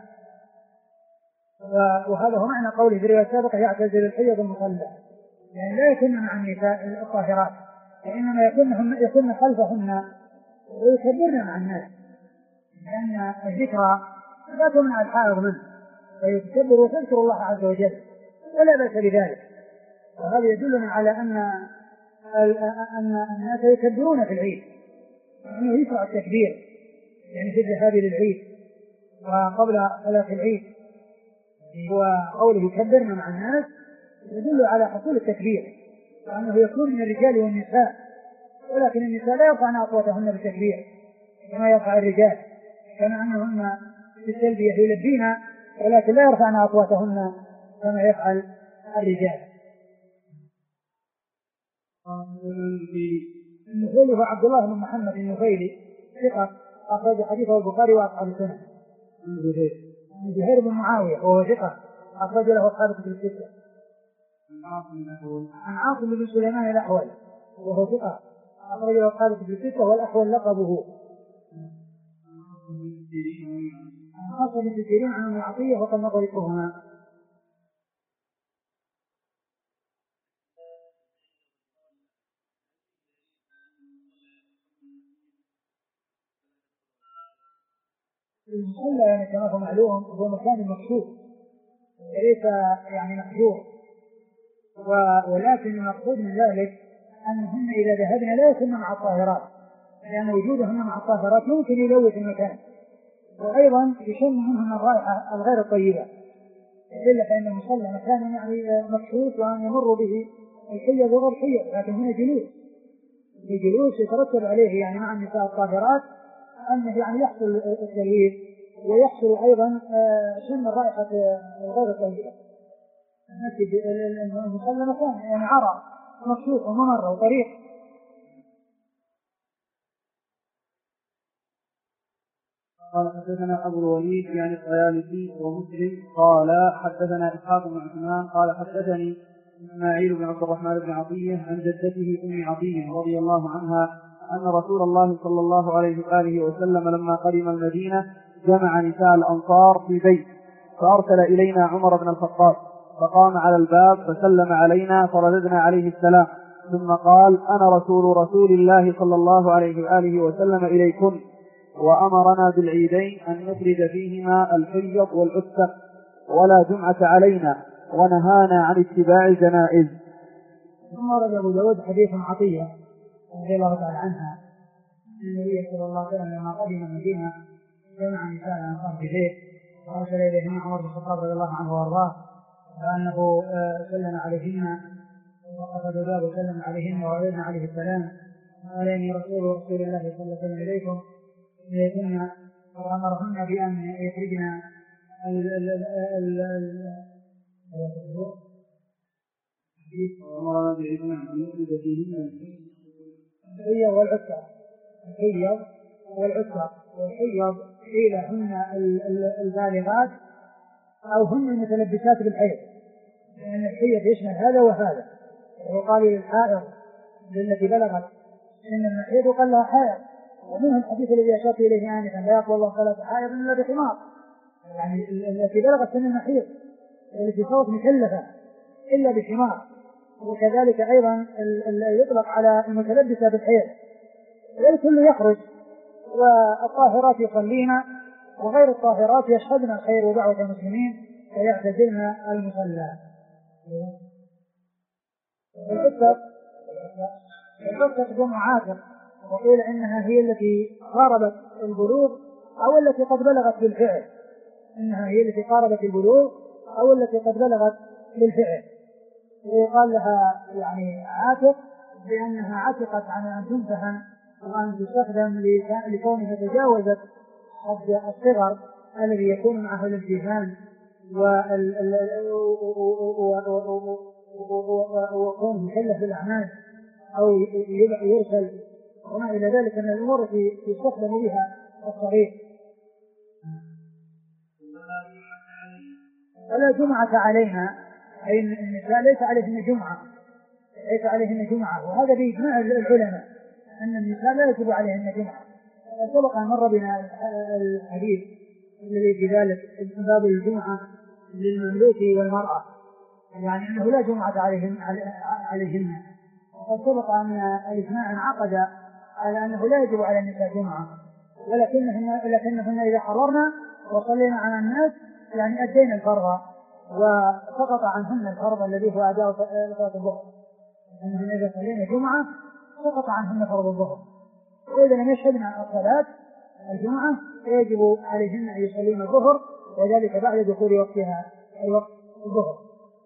Speaker 1: وهذا هو معنى قوله في الرواية السابقة يعتزل الحيض المصلى، يعني لا يكون مع النساء الطاهرات، وإنما يكون خلفهن ويكبرن مع الناس، لأن الذكرى لا تمنع الحائض منه، فيتكبر وتذكر الله عز وجل ولا بأس بذلك. وهذا يدلنا على أن الناس يكبرون في العيد، أنه يشرع التكبير يعني في الذهاب للعيد وقبل صلاة العيد. وقوله يكبرن مع الناس يدل على حصول التكبير، وأنه يكون من الرجال والنساء، ولكن النساء لا يرفعن أصواتهن بالتكبير كما يرفع الرجال، كما أنهن في التلبية يلبين ولكن لا يرفعن أصواتهن كما يفعل الرجال. النفيلي هو عبد الله بن محمد النفيلي ثقة أخرج حديثه البخاري وأصحاب السنن. زهير بن معاوية وهو ثقة أخرج له أصحاب الكتب الستة. عن عاصم بن سليمان الأحول وهو ثقة أخرج له أصحاب الكتب الستة، والأحول لقبه. عن عاصم بن سيرين عن أم عطية وقد مضى ذكرهما. المصلى يعني كما هو معلوم هو مكان مكشوف وليس يعني محجور، ولكن المقصود من ذلك أنهن إذا ذهبنا لا يكن مع الطاهرات، لأن وجودهن مع الطاهرات ممكن يلوث المكان، وأيضا يشم منهن الرائحة الغير الطيبة، إلا فإن المصلى مكان يعني مكشوف وأن يمر به الحيض وغير الحيض، لكن هنا جلوس يترتب عليه يعني مع النساء الطاهرات أنه يعني يحصل التلويث ويحصل أيضا شم الرائحة غير الطيبة. المصلى مكان يعني عرى مكشوف وممر وطريق.
Speaker 2: قال حدثنا أبو الوليد يعني الطيالسي ومسلم قال حدثنا إسحاق بن عثمان قال حدثني إسماعيل بن عبد الرحمن بن عطية عن جدته أم عطية رضي الله عنها أن رسول الله صلى الله عليه وآله وسلم لما قدم المدينة جمع نساء الأنصار في بيت، فأرسل إلينا عمر بن الخطاب فقام على الباب فسلم علينا فرددنا عليه السلام، ثم قال أنا رسول الله صلى الله عليه وآله وسلم إليكم، وأمرنا بالعيدين أن نفرد فيهما الحيض والعتق ولا جمعة علينا، ونهانا عن اتباع الجنائز.
Speaker 1: ثم ورد أبو داود حديث عطية رضي الله تعالى عنها أن النبي صلى الله عليه وسلم لما قدم المدينة جمع نساء الأنصار في بيت وأرسل إليهن عمر بن الخطاب رضي الله عنه وأرضاه، وأنه سلم عليهن وقصد الباب وسلم عليهن ورددنا عليه السلام، قال إني رسول الله صلى الله عليه وسلم إليكم إليكن، وأمرهن بأن يخرجن الحيض والعتق. الحيض والعتق والحيض قيل هن البالغات أو هن المتلبسات بالحيض، لأن الحيض يشمل هذا وهذا. وقال للحائض التي بلغت سن المحيض وقال لها حائض، ومنهم الحديث الذي أشرت إليه آنفا لا يقبل الله صلاة حائض إلا بحمار، يعني التي بلغت سن المحيض التي صارت مكلفة إلا بحمار. وكذلك أيضا يطلق على المتلبسة بالحيض، والكل يخرج والطاهرات يصلين وغير الطاهرات يشهدن الخير ودعوة المسلمين ويعتزلن المصلى. العتق جمع عاتق، وقيل إنها هي التي قاربت البلوغ أو التي قد بلغت بالفعل، إنها هي التي قاربت البلوغ أو التي قد بلغت بالفعل، ويقال لها يعني عاتق لأنها عتقت عن أن تمتحن وأن تستخدم لكونها تجاوزت حد الصغر الذي يكون معه الامتهان وكون مكلف بالأعمال أو يرسل وما إلى ذلك من الأمور التي يستخدم بها الصغير. ولا جمعة علينا أي النساء ليس عليهن جمعة، وهذا بإجماع العلماء أن النساء لا يجب عليهن جمعة. سبق أن مر بنا الحديث الذي في ذلك باب الجمعة للمملوك والمرأة، يعني أنه لا جمعة عليهن. وسبق أن الإجماع انعقد على أنه لا يجب على النساء جمعة، ولكنهن إذا حضرنا وصلينا على الناس يعني أدينا الفرض وسقط عنهن الفرض الذي هو أداء صلاة الظهر، أنهن إذا صلينا جمعة سقط عنهن فرض الظهر، وإذا لم يشهدن الصلاة الجمعة يجب عليهن أن يصلين الظهر، وذلك بعد دخول وقتها أي وقت الظهر.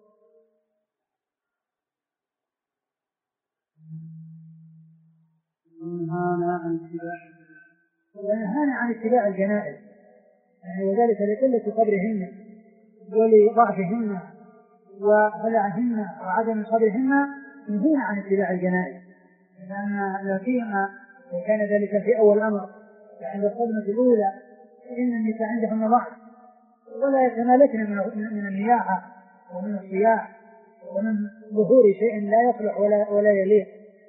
Speaker 1: ونهانا عن اتباع الجنائز، وذلك لقلة قدرهن ولضعفهن وخلعهن وعدم صبرهن، نهينا عن اتباع الجنائز، لأن لا سيما كان ذلك في أول الأمر عند الصدمة الأولى، فإن النساء عندهن ضعف ولا يتمالكن من النياحة ومن الصياح ومن ظهور شيء لا يصلح ولا يليق.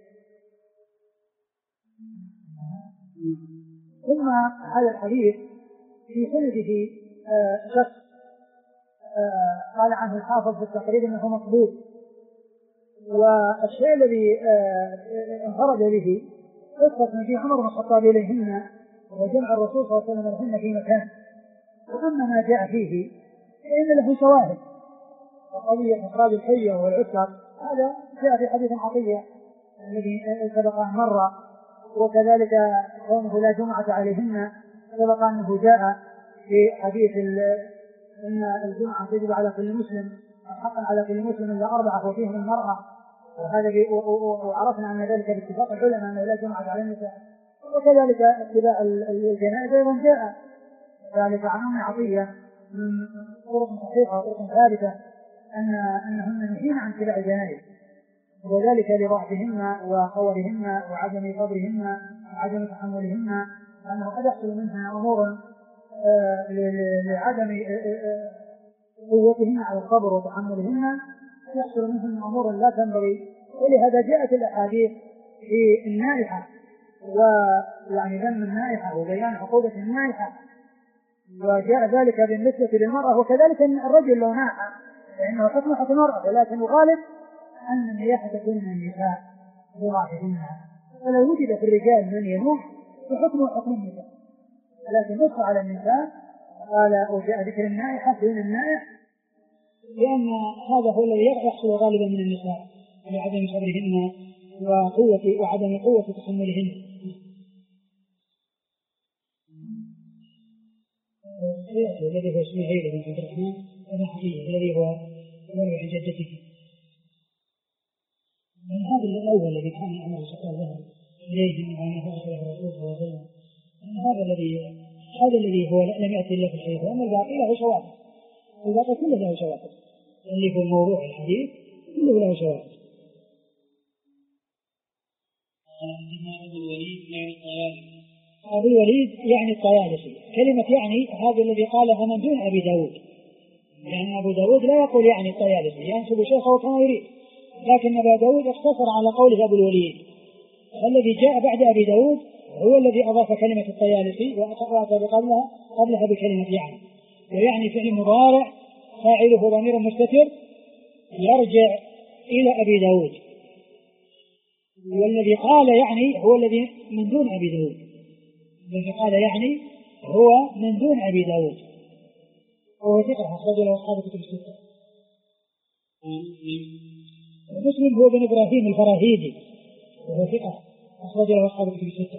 Speaker 1: ثم هذا الحديث في سنده شخص قال عنه الحافظ في التقريب أنه مقبول، والشيء الذي انفرد به قصة مجيء عمر بن الخطاب إليهن وجمع الرسول صلى الله عليه وسلم لهن في مكان، وأما ما جاء فيه فإن له شواهد، وقضية إخراج الحية والعسر هذا جاء في حديث عطية الذي سبق أن مر، وكذلك كونه لا جمعة عليهن سبق أنه جاء في حديث أن الجمعة تجب على كل مسلم، حقا على كل مسلم إلا 4 وفيهم المرأة، وعرفنا أن ذلك باتفاق العلماء أنه لا جمعة على النساء. وكذلك اتباع الجنائز أيضا جاء ذلك عن أم عطية من طرق صحيحة وطرق ثابتة أنهن نهين عن اتباع الجنائز، وذلك لضعفهن وخورهن وعدم صبرهن وعدم تحملهن، أنه قد يحصل منها أمور لعدم قوتهن على الصبر وتحملهن، يحصل منهن أمور لا تنبغي. ولهذا جاءت الأحاديث في النائحة ويعني ذم النائحة وبيان عقوبة النائحة، وجاء ذلك بالنسبة للمرأة، وكذلك الرجل لو ناح فإنه حكم حكم المرأة، ولكن الغالب أن النياحة تكون من النساء بضعفهن، ولو وجد في الرجال من ينوح فحكمه حكم النساء، لكن نص على النساء قال وجاء ذكر النائحة دون النائح، لأن هذا هو الذي يحصل غالبا من النساء لعدم صبرهن وعدم قوة تحملهن. الذي هو اسماعيل بن عبد الرحمن بن حقيقة الذي هو مروي عن جدته، من هذا الأول الذي كان عمر سقى ذهب إليه من عنه أخبره الرسول صلى الله عليه وسلم، هذا الذي هو لم يأتي إلا في الحديث، وأما الباقي له شواهد، الباقي كله له شواهد، اللي هو موضوع الحديث كله له شواهد. أبو الوليد يعني الطيالسي، كلمة يعني هذا الذي قالها من دون أبي داود، لأن أبو داود لا يقول يعني الطيالسي، ينسب شيخه كما يريد، لكن أبا داود اقتصر على قوله أبو الوليد، الذي جاء بعد أبي داود هو الذي أضاف كلمة الطيالسي وأتى قبلها بكلمة يعني، ويعني فعل مضارع فاعله ضمير مستتر يرجع إلى أبي داود، والذي قال يعني هو الذي من دون أبي داود، الذي قال يعني هو من دون أبي داود، وهو ثقة أخرج له أصحاب الكتب الستة. مسلم هو بن إبراهيم الفراهيدي وهو ثقة أخرج له أصحاب الكتب الستة.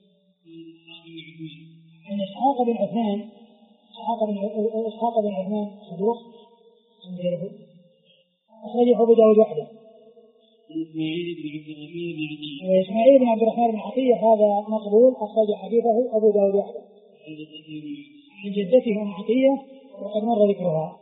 Speaker 1: عن إسحاق بن عثمان صدوق أخرجه أبو داود وحده. وإسماعيل بن عبد الرحمن بن عطية هذا مقبول أخرج حديثه أبو داود وحده عن جدته أم عطية وقد مر ذكرها.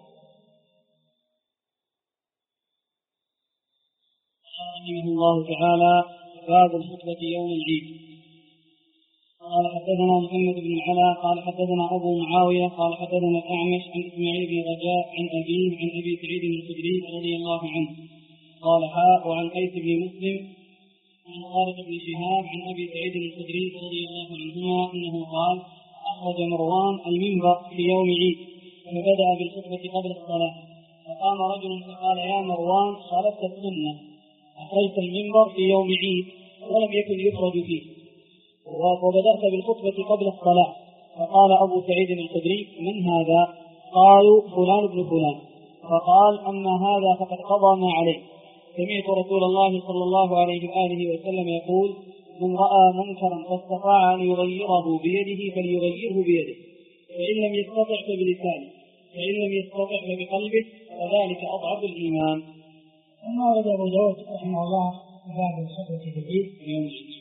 Speaker 2: رحمه الله تعالى. باب الخطبة يوم العيد. قال حدثنا محمد بن العلاء قال حدثنا أبو معاوية قال حدثنا الأعمش عن إسماعيل بن رجاء عن أبيه عن أبي سعيد الخدري رضي الله عنه قال وعن قيس بن مسلم عن طارق بن شهاب عن أبي سعيد الخدري رضي الله عنهما أنه قال أخرج مروان المنبر في يوم عيد فبدأ بالخطبة قبل الصلاة فقام رجل فقال يا مروان خالفت السنة أخرجت المنبر في يوم عيد ولم يكن يخرج فيه وبدأت بالخطبة قبل الصلاة فقال أبو سعيد الخدري من هذا؟ قالوا فلان ابن فلان فقال أما هذا فقد قضى ما عليه سمعت رسول الله صلى الله عليه وآله وسلم يقول من رأى منكرا فاستطاع أن يغيره بيده فليغيره بيده فإن لم يستطع فبلسانه فإن لم يستطع فبقلبه فذلك أضعف الإيمان.
Speaker 1: ثم ورد أبو داود رحمه الله باب الخطبة في العيد يوم العيد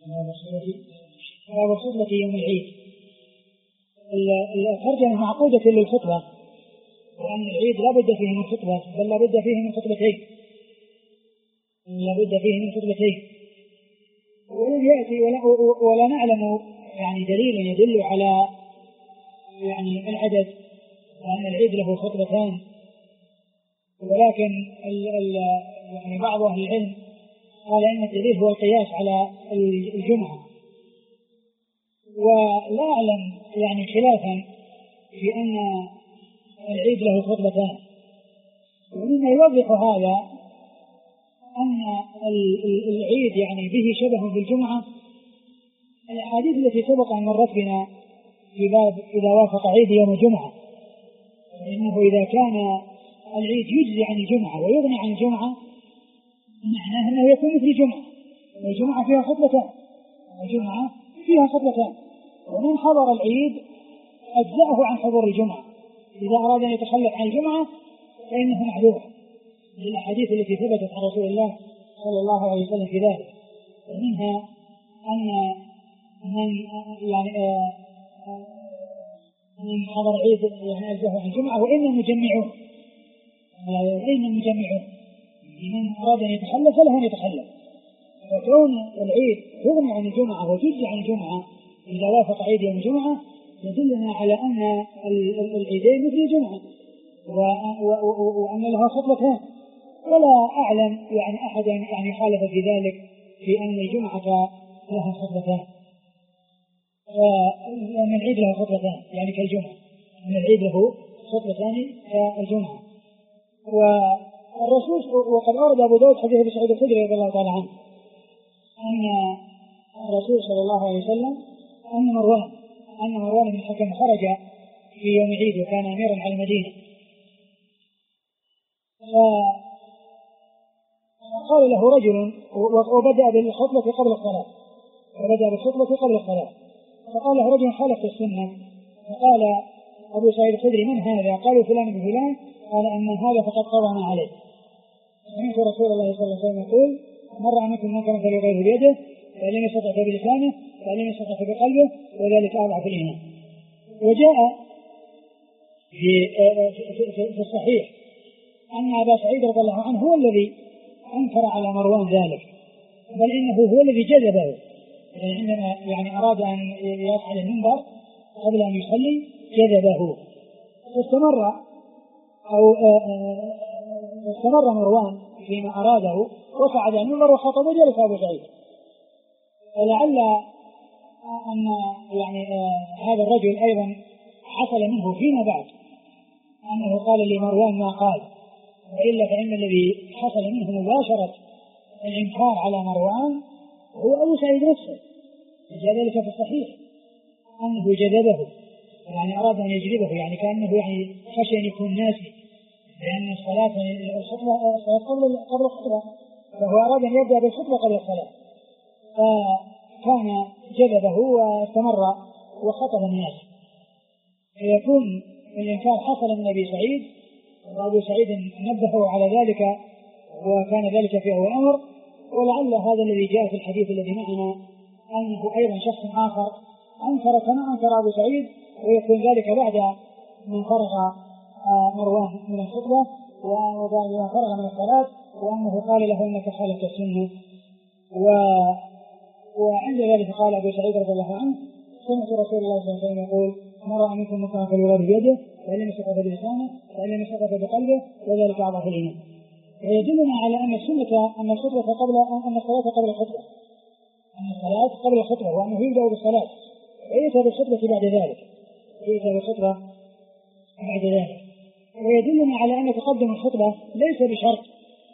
Speaker 1: باب الخطبة يوم العيد. الترجمة معقودة للخطبة وأن العيد لا بد فيه من خطبة بل لا بد فيه من خطبتين ولم يأتي ولا نعلم يعني دليل يدل على يعني العدد وأن العيد له خطبتان ولكن يعني بعض أهل العلم قال إن الدليل هو القياس على الجمعة ولا أعلم يعني خلافا في أن العيد له خطبتان ومما يوضح هذا أن العيد يعني به شبه بالجمعة الأحاديث التي سبق أن مرت بنا في باب إذا وافق عيد يوم الجمعة إنه إذا كان العيد يجزي عن الجمعة ويغني عن الجمعة معناه أنه يكون مثل الجمعة والجمعة فيها خطبتان ومن حضر العيد أجزأه عن حضور الجمعة إذا أراد أن يتخلف عن الجمعة فإنه معذور للأحاديث التي ثبتت عن رسول الله صلى الله عليه وسلم في ذلك ومنها أن من حضر عيد يعني أجزأه عن الجمعة وإن مجمعون من أراد أن يتخلف فله أن يتخلف وكون العيد يغني عن الجمعة ويجزي عن الجمعة إذا وافق عيد يوم الجمعة يدلنا على أن العيدين مثل الجمعة وأن لها خطبتان ولا أعلم يعني أحدا يعني خالف في ذلك في أن الجمعة لها خطبتان وأن العيد له خطبتان يعني كالجمعة أن العيد له خطبتان كالجمعة والرسول وقد أورد أبو داود حديث أبي سعيد الخدري رضي الله تعالى عنه أن الرسول صلى الله عليه وسلم أن مروان بن الحكم خرج في يوم العيد وكان أميرا على المدينة فقال له رجل وبدأ بالخطبة قبل الصلاة فقال له رجل خالف السنة فقال أبو سعيد الخدري من هذا؟ قالوا فلان بن فلان قال أما هذا فقد قضى ما عليه سمعت رسول الله صلى الله عليه وسلم يقول من رأى منكم منكرا فليغيره بيده فإن لم يستطع بلسانه فإن لم يستطع بقلبه وذلك أضعف الإيمان. وجاء في الصحيح أن أبا سعيد رضي الله عنه هو الذي أنكر على مروان ذلك بل إنه هو الذي جذبه عندما يعني أراد أن يصعد المنبر قبل أن يصلي جذبه واستمر مروان فيما أراده وصعد المنبر وخطب وجلس أبو سعيد ولعل أن يعني هذا الرجل أيضا حصل منه فيما بعد أنه قال لمروان ما قال وإلا فإن الذي حصل منه مباشرة الإنكار على مروان هو أبو سعيد نفسه جاء ذلك في الصحيح أنه جذبه يعني أراد أن يجذبه يعني كأنه يعني خشي أن يكون ناسي لأن الصلاة قبل الخطبة فهو أراد أن يبدأ بالخطبة قبل الصلاة فكان جذبه واستمر وخطب الناس فيكون الإنكار حصل من أبي سعيد وأبو سعيد نبهه على ذلك وكان ذلك فيه أمر ولعل هذا الذي جاء في الحديث الذي معنا أنه أيضا شخص آخر أنكر كما أنكر أبو سعيد ويكون ذلك بعد من فرغ مروان من الخطبة وبعد من فرغ من الصلاة وأنه قال له إنك خالفت السنة وعند ذلك قال أبو سعيد رضي الله عنه سمعت رسول الله صلى الله عليه وسلم يقول: ما رأى منكم منكرا فليغيره بيده، فإن لم يستطع بلسانه، فإن لم يستطع بقلبه، وذلك أضعف الإيمان. ويدلنا على أن السنة أن الخطبة قبل أن الصلاة قبل الخطبة، أن الصلاة قبل الخطبة، وأنه يبدأ بالصلاة ويأتي بالخطبة بعد ذلك، ويدلنا على أن تقدم الخطبة ليس بشرط،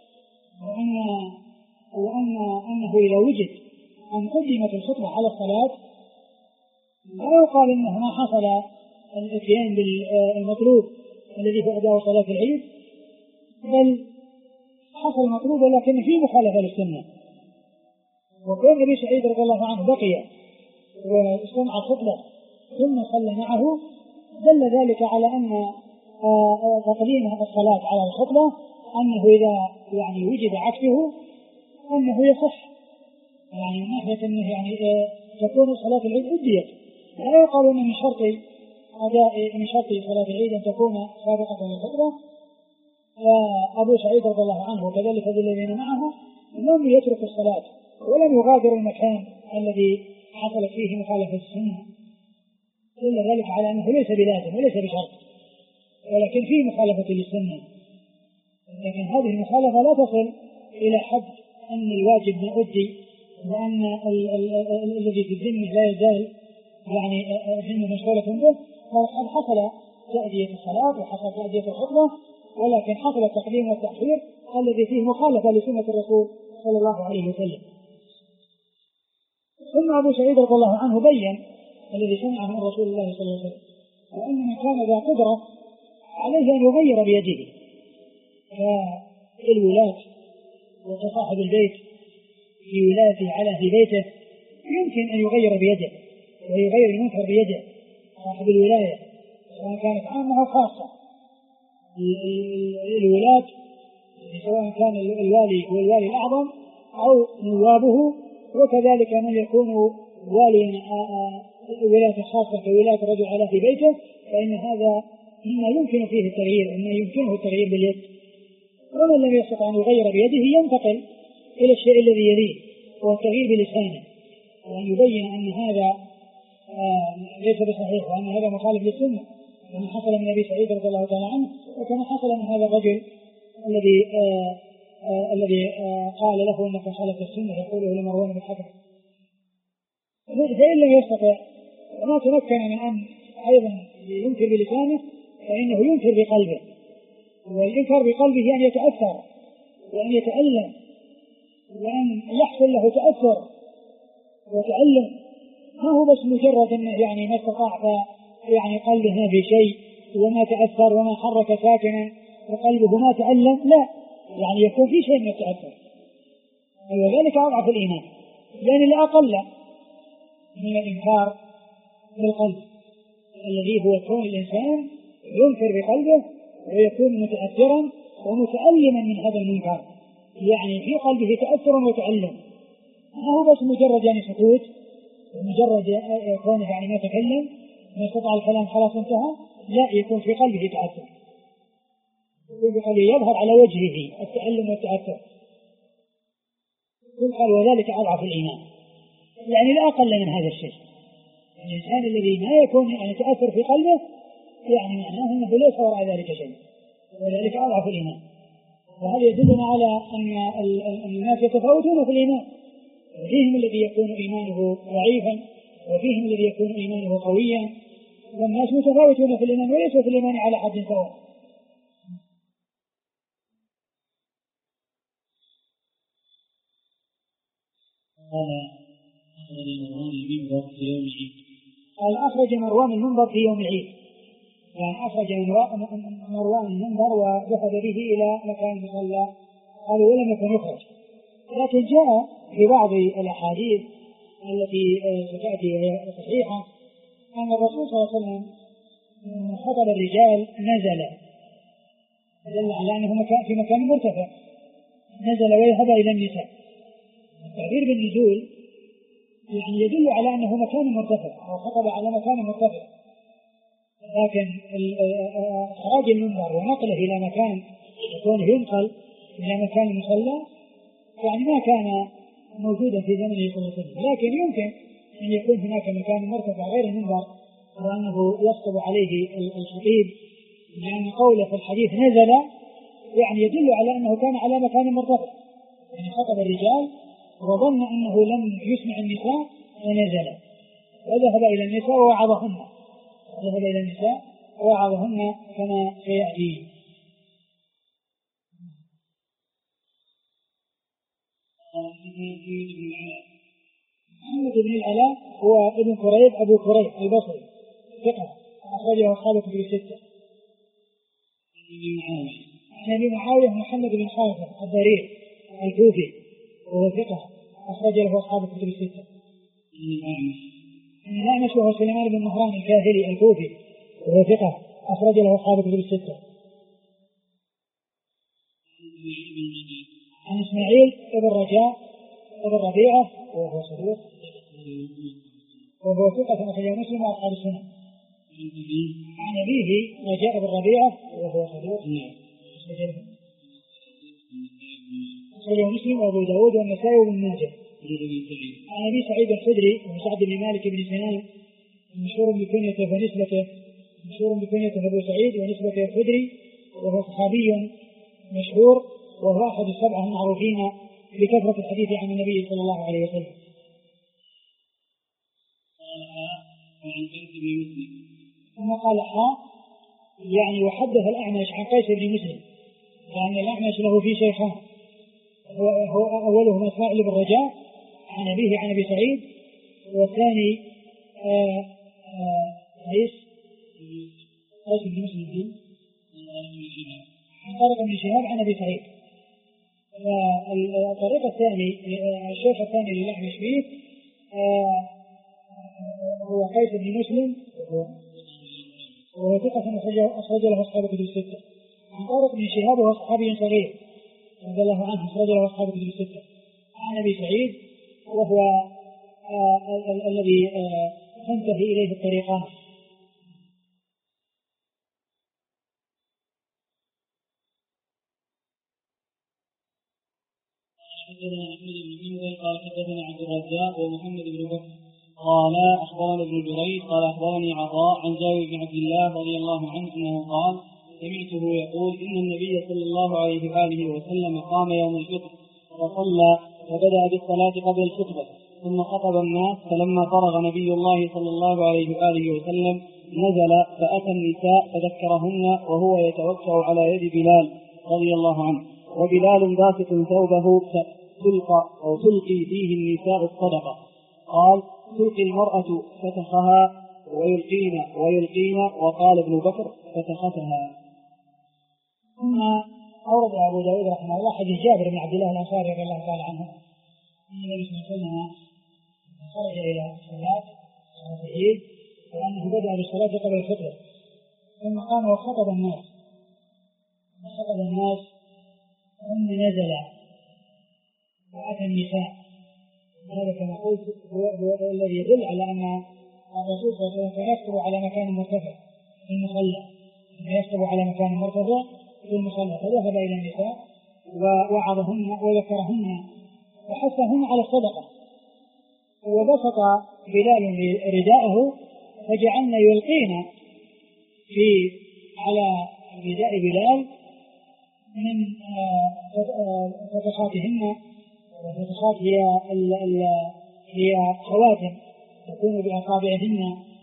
Speaker 1: وأنه إذا وجد أن قدمت الخطبة على الصلاة لا يقال إنه ما حصل الاتيان بالمطلوب الذي هو أداء صلاة العيد، بل حصل المطلوب ولكن فيه مخالفة للسنة. وكون أبي سعيد رضي الله عنه بقي واستمع الخطبة ثم صلى معه دل ذلك على أن تقديم الصلاة على الخطبة أنه إذا يعني وجد عكسه أنه يصح، يعني من ناحية أنه يعني تكون صلاة العيد أديت. لا يقال أن من شرط صلاة العيد أن تكون سابقة للخطبة. فأبو سعيد رضي الله عنه وكذلك الذين معه لم يترك الصلاة ولم يغادر المكان الذي حصلت فيه مخالفة السنة، دل ذلك على أنه ليس بلازم وليس بشرط، ولكن فيه مخالفة للسنة. لكن هذه المخالفة لا تصل إلى حد أن الواجب ما أدي، وأن الذي في الذمة لا يزال يعني الذمة مشغولة به. فقد حصل تأدية الصلاة وحصل تأدية الخطبة، ولكن حصل التقديم والتأخير الذي فيه مخالفة لسنة الرسول صلى الله عليه وسلم. ثم أبو سعيد رضي الله عنه بين الذي سمعه من رسول الله صلى الله عليه وسلم، وأن من كان ذا قدرة عليه أن يغير بيده، كالولاة وصاحب البيت في ولايته على في بيته يمكن أن يغير بيده ويغير المنكر بيده. صاحب الولاية سواء كانت عامة أو خاصة، الولاة سواء كان الوالي هو الوالي الأعظم أو نوابه، وكذلك من يكون والي ولاية خاصة كولاية رجل على في بيته، فإن هذا مما يمكن فيه التغيير، مما يمكنه التغيير باليد. ومن لم يستطع أن يغير بيده ينتقل إلى الشيء الذي يليه وهو التغيير بلسانه، وأن يبين أن هذا ليس بصحيح وأن هذا مخالف للسنة، كما حصل من أبي سعيد رضي الله تعالى عنه، وكما حصل من هذا الرجل الذي قال له أنك خالف السنة، يقوله لمروان بن الحكم. فإن لم يستطع وما تمكن من أن أيضا ينكر بلسانه فإنه ينكر بقلبه، والإنكار بقلبه أن يتأثر وأن يتألم وأن يحصل له تأثر وتألم، ما هو بس مجرد أنه يعني ما استطاع يعني قلبه ما في شيء وما تأثر وما حرك ساكنا وقلبه ما تألم، لا، يعني يكون في شيء من التأثر، وذلك أضعف الإيمان. يعني لا أقل من الإنكار بالقلب الذي هو كون الإنسان ينكر بقلبه ويكون متأثرا ومتألما من هذا المنكر، يعني في قلبه تأثر وتألم، ما هو بس مجرد يعني سكوت ومجرد كونه يعني ما تكلم ما استطاع الكلام خلاص انتهى، لا، يكون في قلبه تأثر، يظهر على وجهه التألم والتأثر. قال وذلك أضعف الإيمان، يعني لا أقل من هذا الشيء. الإنسان الذي ما يكون يعني تأثر في قلبه يعني معناه أنه ليس وراء ذلك شيء، وذلك أضعف الإيمان. وهذا يدلنا على أن الناس يتفاوتون في الإيمان، وفيهم الذي يكون إيمانه ضعيفا وفيهم الذي يكون إيمانه قويا، والناس متفاوتون في الإيمان وليسوا في الإيمان على حد سواء. قال أخرج مروان المنبر في يوم العيد، يعني أخرج مروان المنبر وذهب به إلى مكان مصلى، قال ولم يكن يخرج. لكن جاء في بعض الأحاديث التي ستأتي وهي صحيحة أن الرسول صلى الله عليه وسلم خطب الرجال نزل، دل على أنه في مكان مرتفع، نزل ويذهب إلى النساء. التعبير بالنزول يعني يدل على أنه مكان مرتفع أو خطب على مكان مرتفع، لكن إخراج المنبر ونقله إلى مكان يكون ينقل إلى مكان المصلى يعني ما كان موجودا في زمنه صلى الله عليه وسلم، لكن يمكن أن يكون هناك مكان مرتفع غير المنبر وأنه يخطب عليه الخطيب، لأن قوله في الحديث نزل يعني يدل على أنه كان على مكان مرتفع، يعني خطب الرجال وظن أنه لم يسمع النساء فنزل وذهب إلى النساء ووعظهن، كما سيأتي. محمد بن العلاء هو ابن كريب أبو كريب البصري ثقة أخرجه أصحاب كتب الستة. عن أبي معاوية محمد بن خالد الضرير الكوفي وهو ثقة أخرج له أصحاب كتب الستة. عن الأعمش وهو سليمان بن مهران الكاهلي الكوفي وهو ثقة أخرج له أصحاب كتب الستة. عن إسماعيل بن رجاء بن ربيعة وهو صدوق وهو ثقة أخرجه مسلم وأصحاب السنة. عن أبيه رجاء بن ربيعة وهو صدوق أخرجه مسلم وأبو داود والنسائي وابن ماجه. عن أبي سعيد الخدري وسعد بن مالك بن سنان مشهور بكنيته أبو سعيد ونسبته الخدري وهو صحابي مشهور وهو أحد السبعة المعروفين بكثرة الحديث عن النبي صلى الله عليه وسلم. ثم قال يعني وحدث الأعمش عن قيس بن مسلم، لأن الأعمش له في شيخان، هو أولهما إسماعيل بن رجاء عن أبيه عن أبي سعيد، والثاني قيس بن مسلم عن طارق بن شهاب عن أبي سعيد. الطريق الثاني الشيخ الثاني للأعمش فيه هو قيس بن مسلم وهو ثقة أخرج له أصحاب كتب الستة. عن طارق بن شهاب وهو صحابي صغير رضي الله عنه أخرج له أصحاب كتب الستة. عن أبي سعيد وهو الذي تنتهي إليه الطريقان.
Speaker 2: قال حدثنا عبد الرزاق ومحمد بن بكر قال أخبرنا ابن جريج قال أخبرني عطاء عن جابر بن عبد الله رضي الله عنه أنه قال سمعته يقول إن النبي صلى الله عليه وآله وسلم قام يوم الفطر فصلى وبدأ بالصلاة قبل الخطبة ثم خطب الناس، فلما فرغ نبي الله صلى الله عليه وآله وسلم نزل فأتى النساء فذكرهن وهو يتوكأ على يد بلال رضي الله عنه، وبلال باسط ثوبه تلقي فيه النساء الصدقة. قال تلقي المرأة فتخها ويلقين وقال ابن بكر فتختها.
Speaker 1: ثم أورد أبو داود رحمه الله حديث جابر بن عبد الله الأنصاري رضي الله تعالى عنه أن النبي صلى الله عليه وسلم خرج إلى صلاة العيد وأنه بدأ بالصلاة قبل الفطر ثم قام وخطب الناس ثم نزل وأتى النساء. هذا كما قلت هو الذي يدل على أن الرسول صلى الله عليه وسلم يخطب على مكان مرتفع في المصلى، فذهب إلى النساء ووعظهن وذكرهن وحثهن على الصدقة، وبسط بلال رداءه فجعلن يلقين على رداء بلال من فتخاتهن. والفتخات هي خواتم تكون بأصابعهن،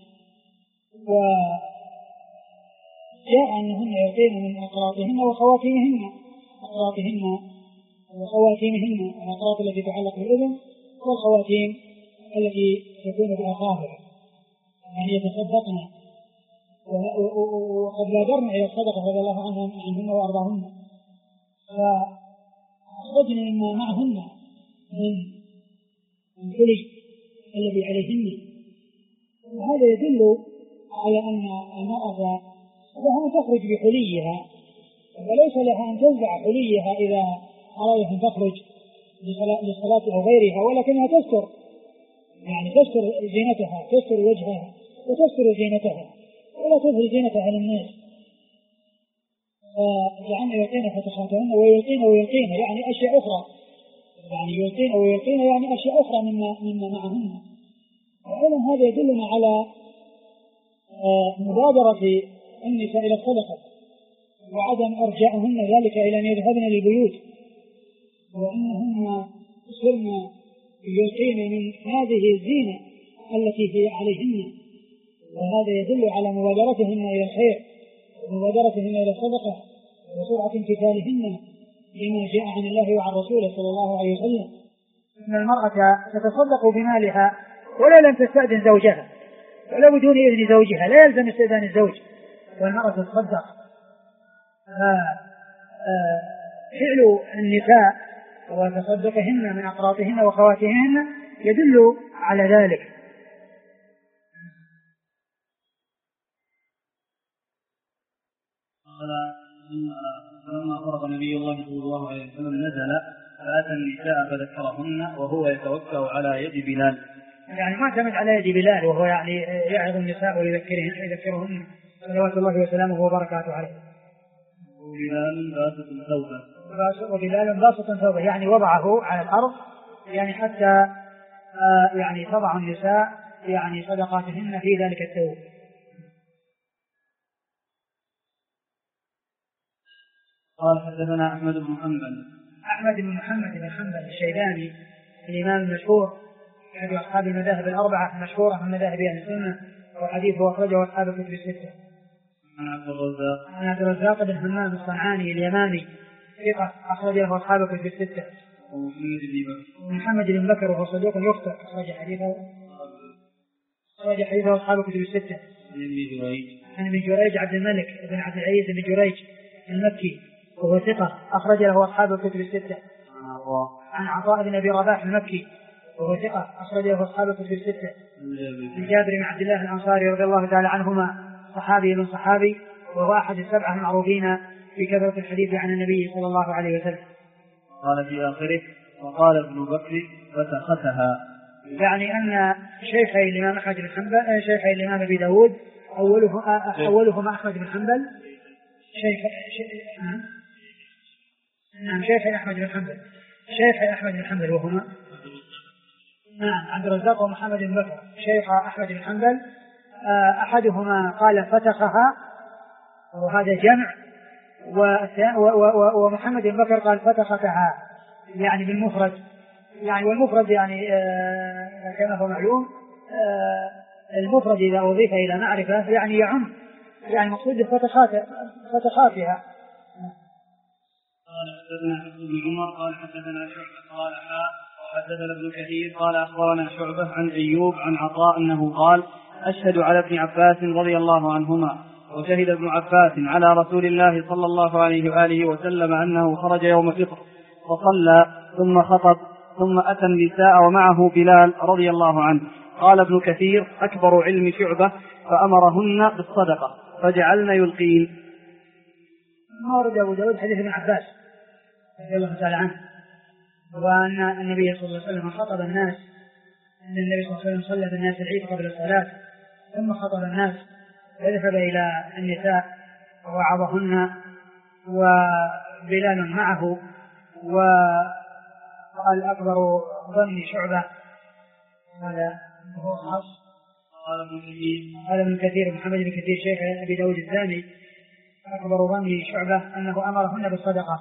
Speaker 1: وجاء أنهن يلقين من أقراطهن وخواتيمهن الأقراط التي تعلق بالأذن والخواتيم التي تكون بأصابع، يعني يتصدقن وقد بادرن إلى الصدقة رضي الله عنهن وأرضاهن، فأخرجن مما معهن من الحلي الذي عليهن. وهذا يدل على أن المرأة لها أن تخرج بحليها، وليس لها أن تنزع حليها إذا أرادت أن تخرج للصلاة أو غيرها، ولكنها تستر زينتها، تستر وجهها وتستر زينتها ولا تظهر زينتها للناس. فجعلنا يلقين فتخاتهن ويلقين يعني أشياء أخرى، يعني يلقين ويلقين يعني أشياء أخرى مما معهن. وأيضا هذا يدلنا على مبادرة النساء إلى الصدقة وعدم أرجاءهن ذلك إلى أن يذهبن للبيوت، وأنهن صرن يلقين من هذه الزينة التي هي عليهن، وهذا يدل على مبادرتهن إلى الخير ومبادرتهن إلى الصدقة وسرعة امتثالهن لما جاء عن الله وعن رسوله صلى الله عليه وسلم. أن المرأة تتصدق بمالها ولا لم تستأذن زوجها ولا بدون إذن زوجها، لا يلزم استئذان الزوج والمرأة تتصدق. فعل النساء وتصدقهن من أقراطهن وخواتهن يدل على ذلك.
Speaker 2: قال لما فرغ نبي الله صلى الله عليه وسلم نزل فأتى النساء فذكرهن وهو يتوكأ على يد بلال،
Speaker 1: يعني ما اعتمد على يد بلال وهو يعني يعظ النساء ويذكرهن صلوات الله وسلامه وبركاته عليه. وبلال باسط ثوبه يعني وضعه على الأرض يعني حتى يعني تضع النساء يعني صدقاتهن في ذلك الثوب.
Speaker 2: قال حدثنا أحمد بن
Speaker 1: محمد بن حنبل الشيباني الإمام المشهور أحد أصحاب المذاهب الأربعة المشهورة من مذاهب أهل السنة، وحديثه أخرجه أصحاب الكتب الستة. عن عبد الرزاق بن همام الصنعاني اليماني ثقة أخرجه أصحاب الكتب الستة. محمد بن بكر وهو صدوق يخطئ أخرج حديثه أصحاب الكتب الستة. عن ابن جريج عبد الملك بن عبد العزيز بن جريج المكي وهو ثقة أخرج له أصحاب الكتب الستة. عن عطاء بن أبي رباح المكي وهو ثقة أخرج له أصحاب الكتب الستة. عن جابر بن عبد الله الأنصاري رضي الله تعالى عنهما صحابي من صحابي وهو أحد السبعة المعروفين في كثرة الحديث عن النبي صلى الله عليه وسلم.
Speaker 2: قال في آخره وقال ابن بكر فسختها،
Speaker 1: يعني أن شيخي الإمام أحمد بن حنبل شيخي الإمام أبي داود أولهما أحمد بن حنبل شيخي أحمد بن حنبل وهما عبد الرزاق ومحمد بن بكر شيخ أحمد بن حنبل. أحدهما قال فتخها وهذا جمع، ومحمد بن بكر قال فتختها يعني بالمفرد، يعني والمفرد يعني كما هو معلوم المفرد إذا أضيف إلى معرفة يعني يعم، يعني مقصود فتخاتها.
Speaker 2: قال حدثنا حفص بن عمر قال حدثنا شعبة قال وحدثنا ابن كثير قال أخبرنا شعبة عن أيوب عن عطاء أنه قال أشهد على ابن عباس رضي الله عنهما وشهد ابن عباس على رسول الله صلى الله عليه وآله وسلم أنه خرج يوم فطر فصلى ثم خطب ثم أتى النساء ومعه بلال رضي الله عنه. قال ابن كثير أكبر علم شعبة فأمرهن بالصدقة فجعلن يلقين.
Speaker 1: ورد أبو داود حديث ابن عباس رضي الله تعالى عنه وأن النبي صلى الله عليه وسلم خطب الناس، أن النبي صلى الله عليه وسلم صلى بالناس العيد قبل الصلاة ثم خطب الناس وذهب إلى النساء ووعظهن وبلال معه. وقال أكبر ظن شعبة هذا هو خاص. قال ابن كثير محمد بن كثير شيخ أبي داود الثاني أكبر ظن شعبة أنه أمرهن بالصدقة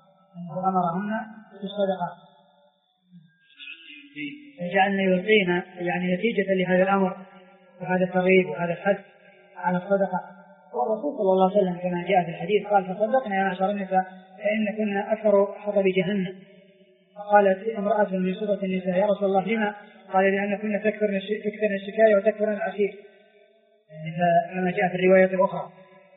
Speaker 1: فجعلنا يلقين يعني نتيجة لهذا الأمر وهذا الترغيب وهذا الحث على الصدقة. والرسول صلى الله عليه وسلم كما جاء في الحديث قال تصدقنا يا معشر النساء فإن كنا أكثر حطب جهنم. قالت امرأة من سورة النساء يا رسول الله لما؟ قال لأن كنا تكثرن الشكاية وتكثرن العشير كما جاء في الرواية الأخرى.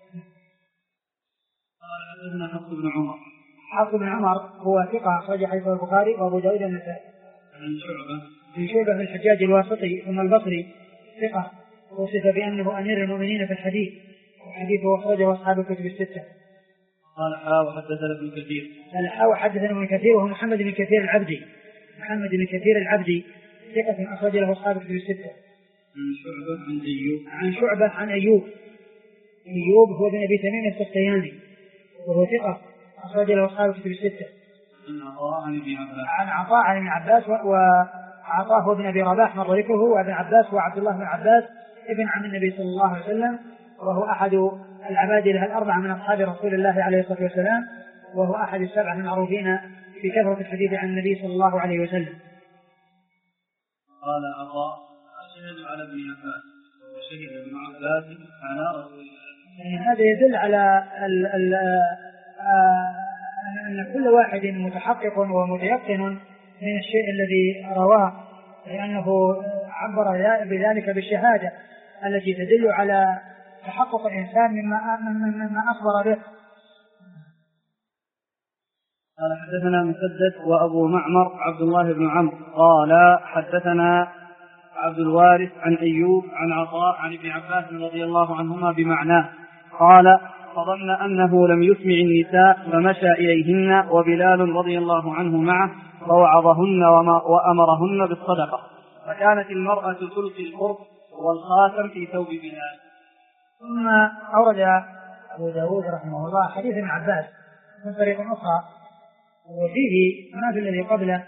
Speaker 2: قال
Speaker 1: حفص بن عمر هو ثقة أخرج حديثه البخاري وأبو داود النسائي. عن شعبة بن الحجاج الواسطي ثم البصري ثقة وصف بأنه أمير المؤمنين في الحديث وحديثه أخرجه أصحاب الكتب الستة.
Speaker 2: قال وحدثنا ابن كثير
Speaker 1: وحدثنا ابن كثير وهو محمد بن كثير العبدي ثقة أخرج له أصحاب الكتب الستة. عن شعبة عن أيوب هو بن أبي تميم السختياني وهو ثقة أخرج له أصحاب الكتب الستة. عن عطاء عن ابن عباس عطاء بن أبي رباح مر ذكره، وابن عباس وعبد الله بن عباس ابن عم النبي صلى الله عليه وسلم، وهو أحد العبادلة الأربعة من أصحاب رسول الله عليه الصلاة والسلام، وهو أحد السبعة المعروفين بكثرة الحديث عن النبي صلى الله عليه وسلم.
Speaker 2: قال عطاء: أشهد على ابن عباس وشهد ابن عباس على رسول الله.
Speaker 1: هذا يدل على أن كل واحد متحقق ومتيقن من الشيء الذي رواه، لأنه عبر بذلك بالشهادة التي تدل على تحقق الإنسان مما أخبر به.
Speaker 2: قال حدثنا مسدد وأبو معمر عبد الله بن عمرو قال حدثنا عبد الوارث عن أيوب عن عطاء عن ابن عباس رضي الله عنهما بمعناه قال: فظن أنه لم يسمع النساء فمشى إليهن وبلال رضي الله عنه معه فوعظهن وأمرهن بالصدقة، فكانت المرأة تلقي القرب والخاتم في ثوب بلال.
Speaker 1: ثم أورد أبو داود رحمه الله حديث ابن عباس من طريق أخرى، وفيه ما في الذي قبله،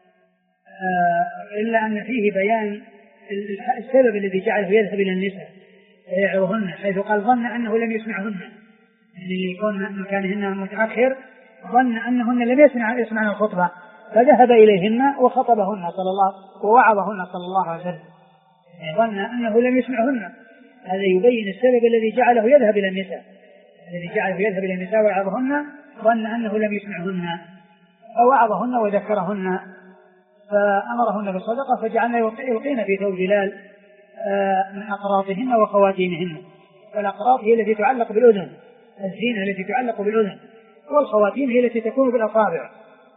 Speaker 1: إلا أن فيه بيان السبب الذي جعله يذهب إلى النساء فيعظهن، حيث قال ظن أنه لم يسمعهن، يعني يكون مكانهن متأخر، ظن أنهن لم يسمعن الخطبة فذهب إليهن وخطبهن صلى الله ووعظهن صلى الله عليه وسلم، يعني ظن أنه لم يسمعهن. هذا يبين السبب الذي جعله يذهب إلى النساء ويعظهن، ظن أنه لم يسمعهن فوعظهن وذكرهن فأمرهن بالصدقة، فجعلنا يلقين في ثوب بلال من أقراطهن وخواتيمهن. فالأقراط هي التي تعلق بالأذن، الزينة التي تعلق بالأذن، والخواتيم هي التي تكون بالأصابع.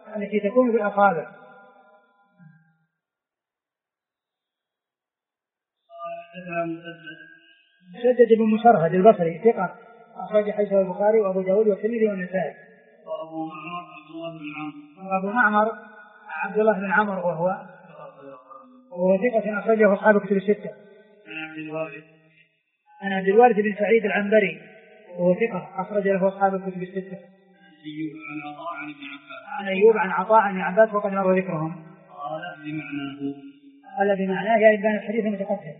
Speaker 1: مسدد بن مسرهد البصري ثقة أخرج حديثه البخاري وأبو داود والترمذي والنسائي. وأبو معمر عبد الله بن عمرو وهو ثقة أخرجه أصحاب الكتب الستة. عن عبد الوارث بن سعيد العنبري وهو ثقة أخرج له أصحاب الكتب الستة. عن أيوب عن عطاء عن عباس وقد مر ذكرهم. قال بمعناه يعني بين الحديث المتقدم.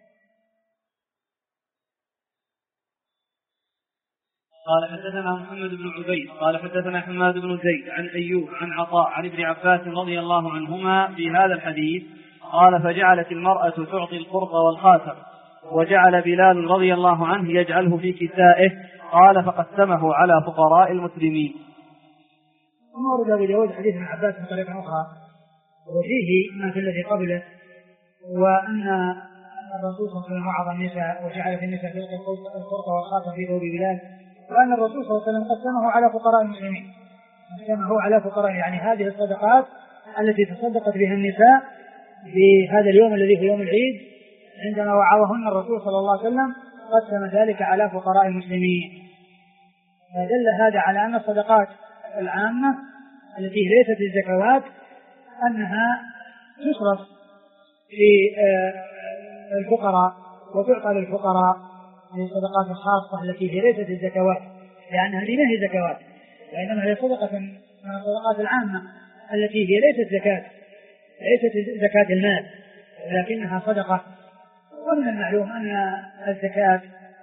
Speaker 2: قال حدثنا محمد بن عبيد قال حدثنا حماد بن زيد عن أيوب عن عطاء عن ابن عباس رضي الله عنهما بهذا الحديث قال: فجعلت المرأة تعطي القرط والخاتم، وجعل بلال رضي الله عنه يجعله في كسائه، قال: فقسمه على فقراء المسلمين.
Speaker 1: ثم ورد أبو داود حديث ابن عباس من طريقة أخرى وفيه ما في الذي قبله، وأن الرسول صلى الله عليه وسلم وعظ النساء وجعل في النساء تلقي القرط والخاتم في ثوب بلال، وأن الرسول صلى الله عليه وسلم قسمه على فقراء المسلمين، يعني هذه الصدقات التي تصدقت بها النساء في هذا اليوم الذي في يوم العيد عندما وعظهن الرسول صلى الله عليه وسلم قسم ذلك على فقراء المسلمين. فدل هذا على أن الصدقات العامة التي ليست الزكوات أنها تصرف في الفقراء وتعطى للفقراء من الصدقات الخاصة التي هي ليست الزكوات، لأنها ما هي زكوات، وإنما هي صدقة من الصدقات العامة التي هي ليست زكاة المال ولكنها صدقة. ومن المعلوم أن الزكاة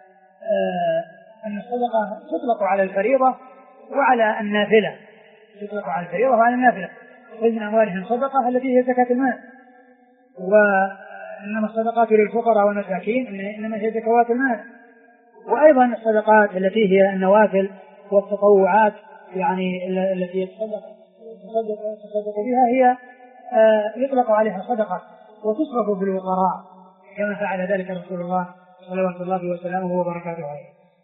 Speaker 1: أن الصدقة تطلق على الفريضة وعلى النافلة، ومن أموالهم صدقة التي هي زكاة المال، وإنما الصدقات للفقراء والمساكين إنما هي زكوات المال. وأيضا الصدقات التي هي النوافل والتطوعات يعني التي يتصدق بها هي يطلق عليها صدقة وتصرف بالفقراء كما فعل ذلك رسول الله صلوات الله وسلامه وبركاته عليه.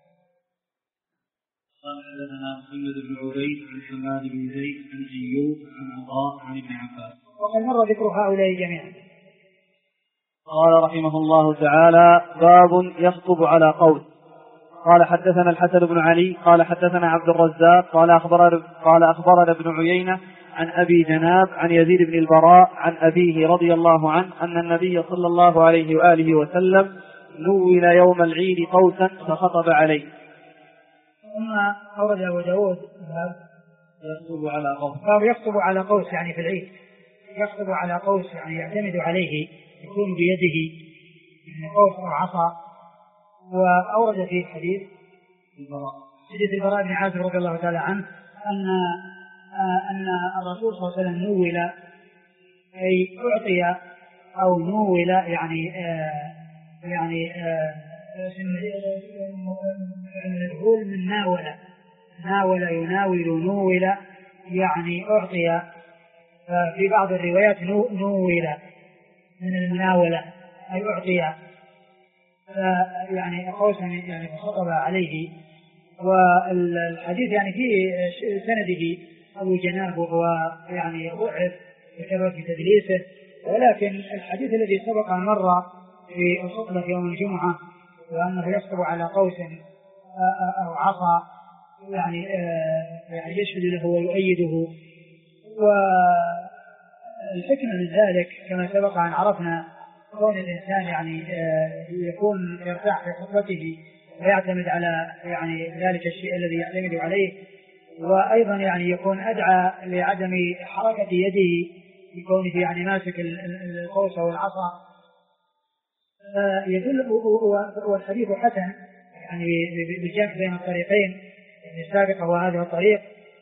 Speaker 2: قال حدثنا محمد بن عبيد عن حماد بن زيد عن أيوب عن عطاء عن ابن عباس
Speaker 1: وقد مر ذكر هؤلاء جميعا.
Speaker 2: قال رحمه الله تعالى: باب يخطب على قول. قال حدثنا الحسن بن علي قال حدثنا عبد الرزاق قال أخبرنا ابن عيينة عن أبي جناب عن يزيد بن البراء عن أبيه رضي الله عنه أن النبي صلى الله عليه وآله وسلم نول يوم العيد قوسا فخطب عليه.
Speaker 1: ثم أورد أبو داود
Speaker 2: يخطب على قوس،
Speaker 1: يخطب على قوس يعني في العيد، يخطب على قوس يعني يعتمد عليه يكون بيده من قوس أو عصا. وأورد في حديث البراء بن عازب رضي الله تعالى عنه أن الرسول صلى الله عليه وسلم نول أي أعطي أو نول يعني نقول من ناول يناول نول يعني أعطي. في بعض الروايات نول من المناولة أي أعطي يعني قوسا يعني خطب عليه. والحديث يعني في سنده أبو جناب وهو يعني ضعف بسبب تدليسه، ولكن الحديث الذي سبق مر في الخطبة يوم الجمعة وأنه يخطب على قوس أو عصا يعني يشهد له ويؤيده. والحكمة من ذلك كما سبق أن عرفنا كون الإنسان يعني يكون يرتاح في خطبته ويعتمد على يعني ذلك الشيء الذي يعتمد عليه، وأيضا يعني يكون أدعى لعدم حركة يده بكونه يعني ماسك القوس والعصا. يدل والحديث حسن يعني بالجمع بين الطريقين السابقة وهذه الطريق.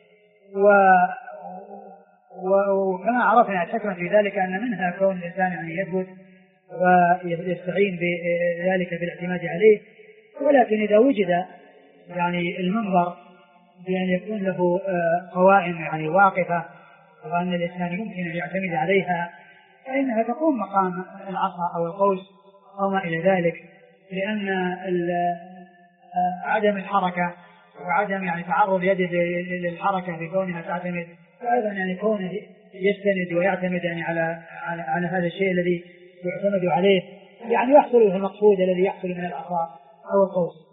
Speaker 1: وكما عرفنا الحكمة في ذلك أن منها كون الإنسان يعني يثبت ويستعين بذلك بالاعتماد عليه، ولكن إذا وجد يعني المنبر بأن يكون له قوائم يعني واقفة وأن الإنسان يمكن أن يعتمد عليها فإنها تقوم مقام العصا أو القوس أو ما إلى ذلك، لأن عدم الحركة وعدم يعني تعرض يده للحركة بكونها تعتمد، فأيضا يعني كونه يستند ويعتمد يعني على هذا الشيء الذي يعتمد عليه يعني يحصل له المقصود الذي يحصل من العصا أو القوس.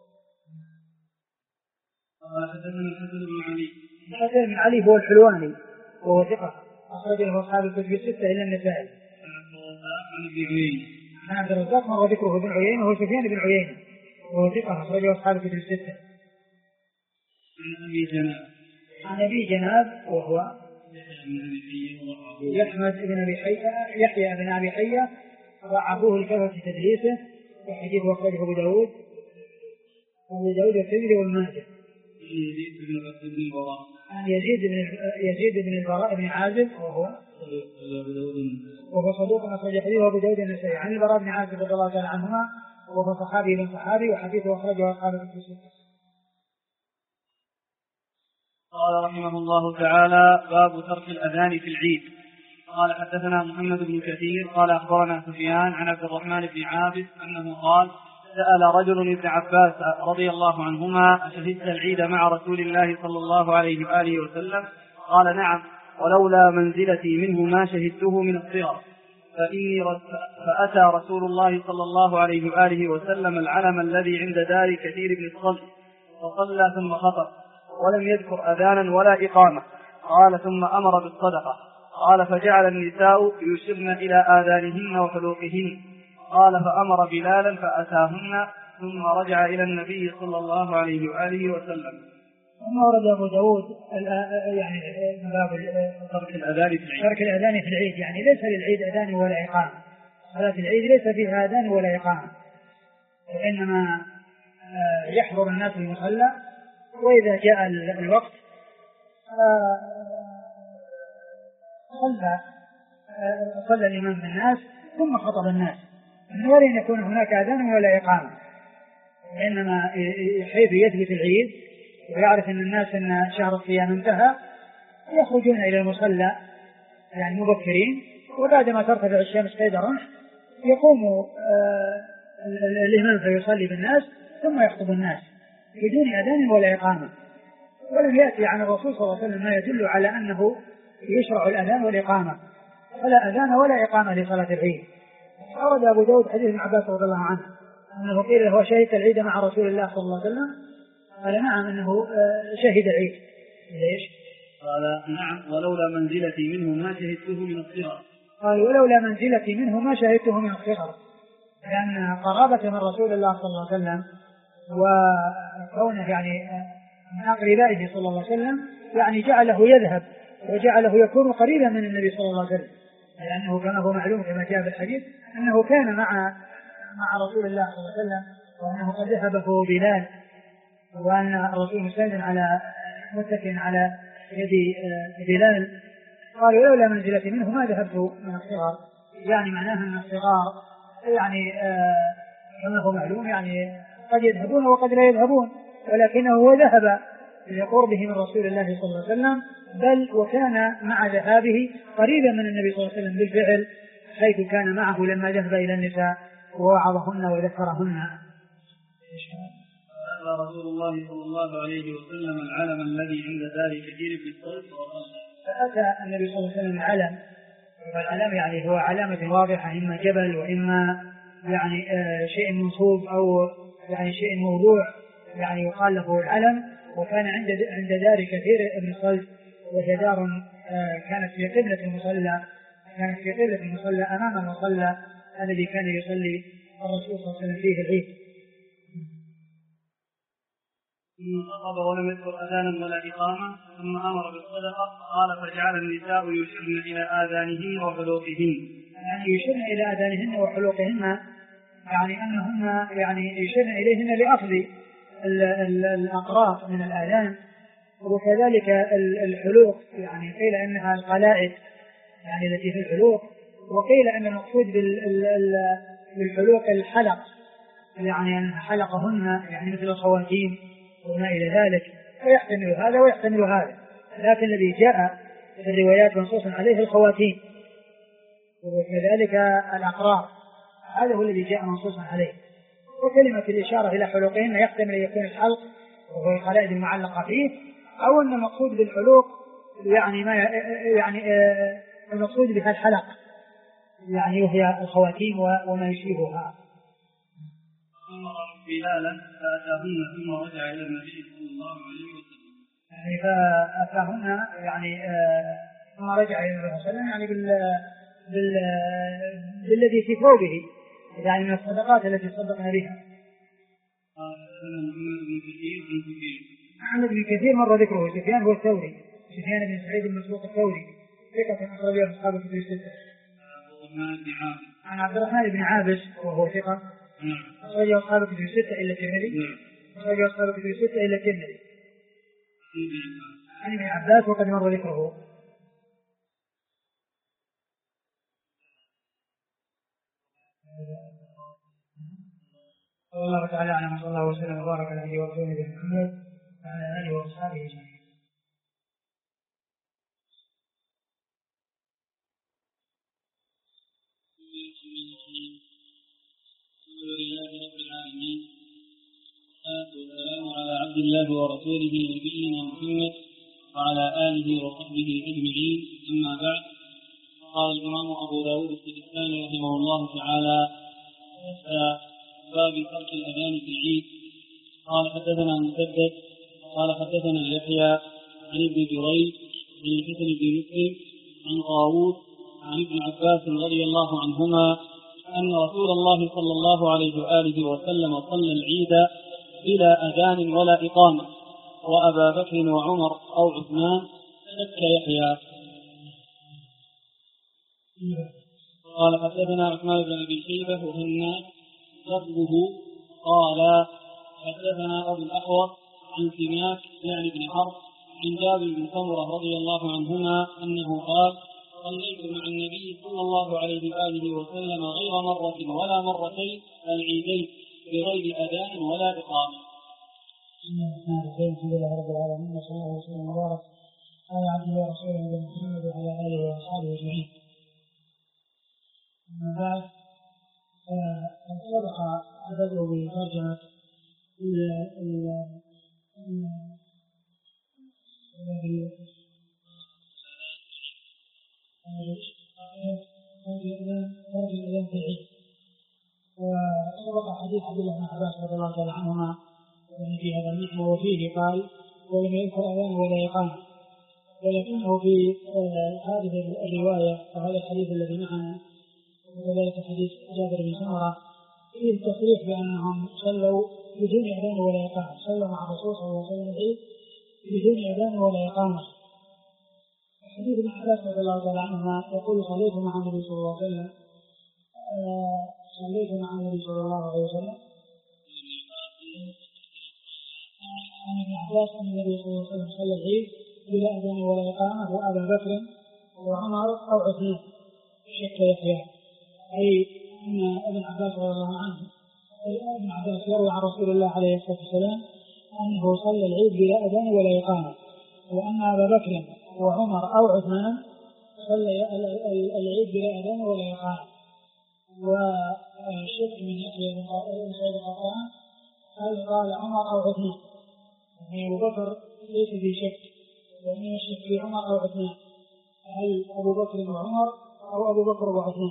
Speaker 1: حسن بن علي هو الحلواني وهو ثقة أخرجه أصحاب الكتب الستة إلا النسائي. عن عبد الرزاق مر ذكره بن عيينة وهو سفيان بن عيينة وهو ثقة أخرجه أصحاب الكتب الستة. عن أبي جناب وهو يحيى بن أبي حية ضعفوه الكفة في تدليسه وحديث أخرجه أبو داود والترمذي والماجه. يزيد بن البراء بن عازب وهو صدوق أخرج حديثه أبو داود النسائي. عن البراء بن عازب رضي الله تعالى عنهما وهو صحابي بن صحابي وحديثه أخرجه أصحاب الكتب.
Speaker 2: قال رحمه الله تعالى: باب ترك الأذان في العيد. قال حدثنا محمد بن كثير قال أخبرنا سفيان عن عبد الرحمن بن عابس أنه قال: سأل رجل ابن عباس رضي الله عنهما: أشهدت العيد مع رسول الله صلى الله عليه وآله وسلم؟ قال: نعم، ولولا منزلتي منه ما شهدته من الصغر. فأتى رسول الله صلى الله عليه وآله وسلم العلم الذي عند دار كثير بن الصلت فصلى ثم خطب ولم يذكر أذانا ولا إقامة. قال: ثم أمر بالصدقة. قال: فجعل النساء يشرن إلى آذانهن وحلوقهن. قال: فأمر بلالا فأتاهن ثم رجع إلى النبي صلى الله عليه وآله وسلم.
Speaker 1: ثم ورد أبو داود يعني باب
Speaker 2: ترك الأذان في العيد.
Speaker 1: ترك الأذان في العيد يعني ليس للعيد أذان ولا إقامة. صلاة العيد ليس فيها أذان ولا إقامة، وإنما يحضر الناس المصلى، وإذا جاء الوقت صلى الإمام بالناس ثم خطب الناس، من غير أن يكون هناك أذان ولا إقامة. إنما حيث يثبت العيد ويعرف أن الناس أن شهر الصيام انتهى يخرجون إلى المصلى يعني مبكرين، وبعدما ترتفع الشمس قيد الرمح يقوم الإمام فيصلي بالناس ثم يخطب الناس بدون أذان ولا إقامة. ولم يأتي عن الرسول صلى الله عليه وسلم ما يدل على أنه يشرع الأذان والإقامة، فلا أذان ولا إقامة لصلاة العيد. أورد أبو داود حديث ابن عباس رضي الله عنه أنه قيل له: شهدت العيد مع رسول الله صلى الله عليه وسلم؟ قال: نعم، أنه شهد العيد. ليش؟
Speaker 2: قال: نعم، ولولا منزلتي منه ما شهدته من الصغر.
Speaker 1: قال: ولولا منزلتي منه ما شهدته من الصغر، لأن قرابة من رسول الله صلى الله عليه وسلم وكونه يعني من أقربائه صلى الله عليه وسلم يعني جعله يذهب وجعله يكون قريبا من النبي صلى الله عليه وسلم، لأنه كما هو معلوم كما جاء في الحديث أنه كان مع رسول الله صلى الله عليه وسلم، وأنه قد ذهبه بلال، وأن الرسول متكئ على يد بلال. قالوا لولا منزلتي منه ما ذهبت من الصغار، يعني معناها من الصغار يعني كما هو معلوم يعني قد يذهبون وقد لا يذهبون، ولكنه هو ذهب لقربه من رسول الله صلى الله عليه وسلم، بل وكان مع ذهابه قريبا من النبي صلى الله عليه وسلم بالفعل، حيث كان معه لما ذهب إلى النساء ووعظهن وذكرهن.
Speaker 2: رسول الله صلى الله عليه وسلم العلم الذي عند دار كثير في الصوت
Speaker 1: فأتى النبي صلى الله عليه وسلم العلم، والعلم يعني هو علامة واضحة، إما جبل وإما يعني شيء منصوب أو يعني شيء موضوع يعني يقال له العلم. وكان عند دار كثير بن صلت، وهي دار كانت في قبلة المصلى أمام المصلى الذي كان يصلي الرسول صلى الله عليه وسلم فيه العيد.
Speaker 2: خطب ولم يذكر أذانا ولا إقامة، ثم أمر بالصدقة. قال فجعل النساء يشرن إلى آذانهن وحلوقهن،
Speaker 1: يعني يشرن إلى آذانهن وحلوقهن، يعني أنهن يعني يشرن إليهن لأخذ الأقراط من الآذان، وكذلك الحلوق يعني قيل أنها القلائد يعني التي في الحلوق، وقيل أن المقصود بالحلوق الحلق، يعني أن حلقهن يعني مثل الخواتيم وما إلى ذلك، ويحتمل هذا ويحتمل هذا، لكن الذي جاء في الروايات منصوصا عليه الخواتيم، وكذلك الأقراط، هذا هو الذي جاء منصوصا عليه. وكلمة الإشارة إلى حلوقهن يحتمل أن يكون الحلق وهو القلائد المعلقة فيه، أو أن المقصود بالحلوق يعني ما يعني المقصود بها الحلق يعني وهي الخواتيم وما يشبهها.
Speaker 2: أمر بلالا فأتاهن ثم رجع إلى النبي صلى الله عليه وسلم،
Speaker 1: يعني فأتاهن يعني ثم رجع إلى النبي صلى الله عليه وسلم يعني بالذي في ثوبه، يعني من الصدقات التي صدقنا بها. محمد بن كثير مر ذكره. سفيان هو الثوري، سفيان بن سعيد المسروق الثوري، ثقة أخرجه أصحاب الكتب الستة. عن عبد الرحمن بن عابس وهو ثقة أخرجه أصحاب الكتب الستة إلا الترمذي. أخرجه أصحاب الكتب الستة إلا الترمذي. عن ابن عباس وقد مر ذكره. الله تعالى أعلم، صلى الله وسلم وبارك على نبينا محمد وعلى آله وأصحابه أجمعين.
Speaker 2: الحمد لله رب العالمين، والصلاة والسلام على عبد الله ورسوله نبينا محمد وعلى آله وصحبه أجمعين. أما بعد، قال الإمام أبو داود السجستاني رحمه الله تعالى باب ترك الأذان في العيد. قال حدثنا مسدد قال حدثنا يحيى عن ابن جريج عن الحسن بن مسلم عن طاووس عن ابن عباس رضي الله عنهما أن رسول الله صلى الله عليه وآله وسلم صلى العيد بلا أذان ولا إقامة، وأبا بكر وعمر أو عثمان شك يحيى. قال حدثنا عثمان بن أبي شيبة وهناد لفظه قال حدثنا أبو الأحوص عن سماك يعني بن حرب عن جابر بن سمرة رضي الله عنهما أنه قال صليت مع النبي صلى الله عليه وآله وسلم غير مرة ولا مرتين العيدين بغير أذان ولا إقامة.
Speaker 1: الحمد لله رب العالمين، وصلى الله وسلم وبارك على عبده ورسوله محمد وعلى آله وأصحابه أجمعين. أما بعد، سبق البدء بترجمة وسبق حديث عبد الله بن عباس رضي الله تعالى عنهما في هذا المعنى، وفيه قال ولم يذكر أذان ولا إقامة، ولكنه في هذه الرواية وهذا الحديث الذي معنا وذلك حديث جابر بن سمرة فيه التصريح بأنهم صلوا بدون أذان ولا إقامة، صلوا مع الرسول صلى الله عليه وسلم العيد بدون أذان ولا إقامة، حديث ابن عباس رضي الله تعالى عنهما يقول صليت مع النبي صلى الله عليه وسلم عن ابن عباس أن النبي صلى الله عليه وسلم صلى العيد بلا أذان ولا إقامة وأبا بكر وعمر أو عثمان شك يحيى، أي أن ابن عباس رضي الله عنه ابن عباس يروي عن رسول الله عليه الصلاة والسلام أنه صلى العيد بلا أذان ولا إقامة، وأن أبا بكر وعمر أو عثمان صلى العيد بلا أذان ولا إقامة. وشك من يحيى بن سعيد القطان هل قال عمر أو عثمان؟ يعني أبو بكر ليس في شك، وإن يشك في عمر أو عثمان، هل أبو بكر وعمر أو أبو بكر وعثمان؟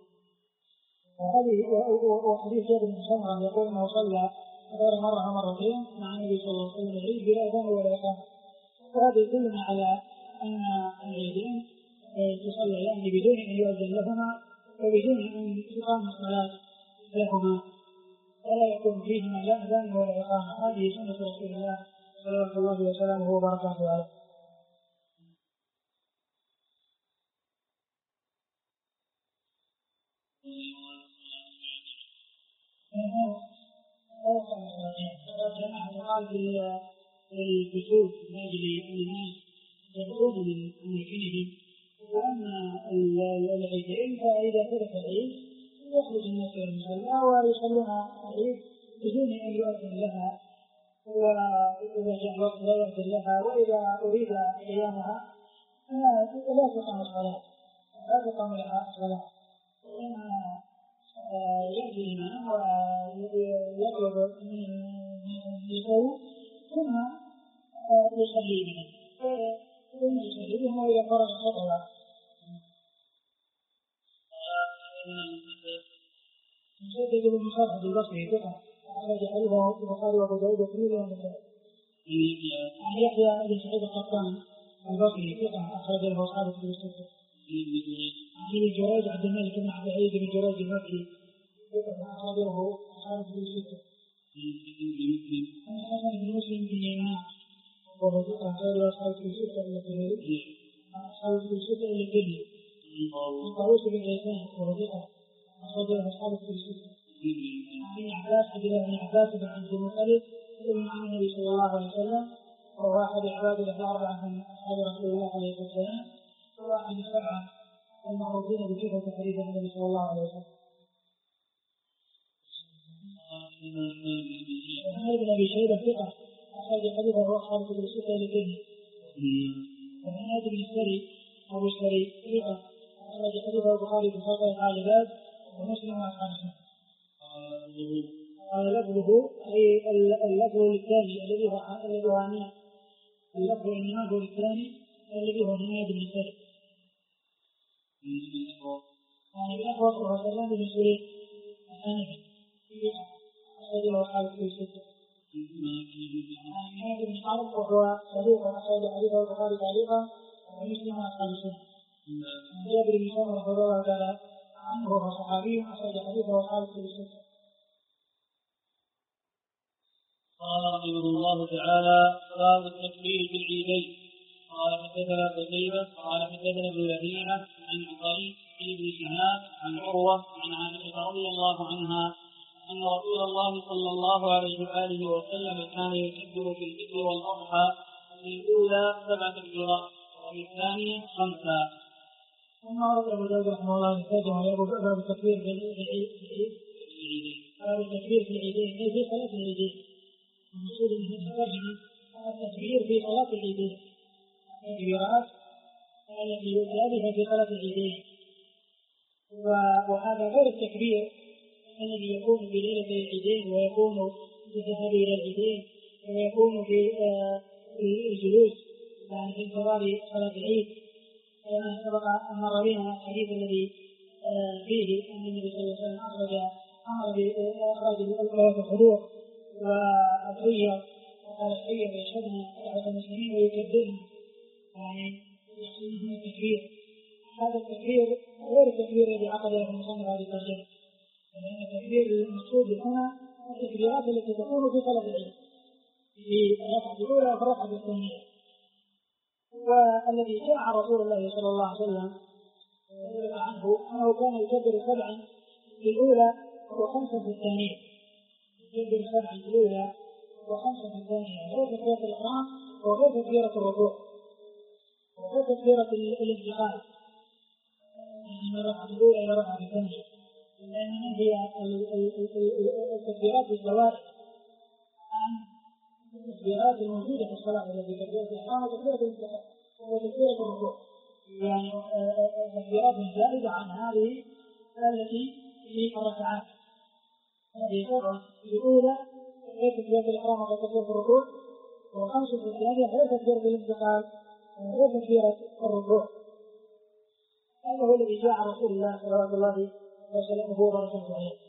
Speaker 1: وحديث زيد بن سمرة يقول أنه صلى غير مرة مرتين مع النبي صلى الله عليه وسلم العيد بلا أذان ولا إقامة. وهذا يدلنا على أن العيدين تصلى يعني بدون أن يؤذن لهما وبدون أن تقام الصلاة لهما ولا يكون فيهما لا أذان ولا إقامة. هذه سنة رسول الله صلوات الله وسلامه وبركاته عليه. جماعة الكسوف من أجل أن الناس يخرجوا من أماكنهم، وأما العيدين فإذا ترك العيد يخرج الناس إلى المصلى ويصلون العيد بدون أن يؤذن لها، وإذا جاء الوقت لا يؤذن لها، وإذا أريد قيامها لا تقام الصلاة، لا تقام لها الصلاة، وإنما يأتي الإمام ويطلب من يصلي ثم يصلي بهم ويصلي بهم وإذا خرج خطوة. مسدد بن مصرف البصري ثقة أخرج حديثه البخاري وأبو داود والترمذي والنسائي. عن يحيى بن سعيد القطان البصري ثقة أخرج له أصحاب الكتب الستة. عن ابن جريج عبد الملك بن عبد العزيز بن جريج المكي ثقة أخرج له أصحاب الكتب الستة. عن حسن بن مسلم بن يمان وهو ثقة أخرج له أصحاب الكتب الستة إلا الترمذي. عن أصحاب الكتب الستة إلا الترمذي. عن طاووس بن عيسان وهو ثقة أخرج له أصحاب الكتب الستة. عن عباس عبد الله بن عباس بن عبد المطلب ابن عم النبي صلى الله عليه وسلم وهو أحد العباد الأربعة من أصحاب رسول الله عليه الصلاة والسلام وأحد السبعة المعروفين بصفة حديث النبي صلى الله عليه وسلم. عن ابن أبي شيبة ثقة أخرج حديثه أصحاب الكتب الستة للترمذي. وعن بن السري أبو السري ثقة أخرج حديثه البخاري في خلق أفعال العباد ومسلم وأصحاب السنة. قال لفظه أي اللفظ الثاني الذي هو عناه، اللفظ النافع الثاني الذي هو عناه بن السري. عن الأخوة صلى الله عليه وسلم بن سريق الحنفي أخرج له أصحاب الكتب الستة. عن عماد بن حرب وهو صدوق أخرج حديثه البخاري تعليقا ومسلم وأصحاب السنة. عن جابر بن سمرة رضي الله تعالى عنه وهو صحابي أخرج حديثه أصحاب الكتب الستة.
Speaker 2: قال رحمه الله تعالى: باب التكبير في العيدين. قال حدثنا قتيبة قال حدثنا ابن لهيعة عن عطية بن شهاب عن عروة عن عائشة رضي الله عنها أن رسول الله صلى الله عليه وآله وسلم كان يكبر في الفطر والأضحى في الأولى 7 تكبيرات وفي الثانية 5.
Speaker 1: ثم أورد أبو داود رحمه الله كتابه باب التكبير في العيدين. باب التكبير في العيدين أي في صلاة العيدين. المقصود من الترجمة التكبير في صلاة العيدين، التكبيرات التي يؤتى في صلاة العيدين، وهذا غير التكبير الذي يكون في ليلة العيدين ويكون في الذهاب إلى العيدين ويكون في الجلوس يعني في انتظار صلاة العيد. كما سبق أن مر بنا الحديث الذي فيه أن النبي صلى الله عليه وسلم أمر بإخراج الحضور والحية وقال الحية ويشهدنا بعض المسلمين ويكبرنا يعني يحصلهم التكبير. هذا التكبير غير التكبير الذي عقد له المصنف هذه الترجمة، لأن التكبير المقصود هنا التكبيرات التي تكون في صلاة العيد في الركعة الأولى وفي الركعة الثانية. والذي جاء رسول الله صلى الله عليه وسلم عنه أنه كان يكبر سبعا في الأولى وخمسا في الثانية، يكبر سبعا في الأولى وخمسا في الثانية، غير تكبيرة الإحرام وغير تكبيرة الركوع وغير تكبيرة الانتقال من الركعة الأولى إلى الركعة الثانية، لأن هي التكبيرات الزوائد عن التكبيرات الموجودة في الصلاة التي تكبيرة الإحرام وتكبيرة الانتقال وتكبيرة الركوع، يعني تكبيرات زائدة عن هذه التي في الركعات. هذه الأولى غير تكبيرة الإحرام وتكبيرة الركوع، وخمس في الثانية غير تكبيرة الانتقال وغير تكبيرة الركوع. هذا هو الذي جاء رسول الله صلى الله عليه وسلم هو رسول الله.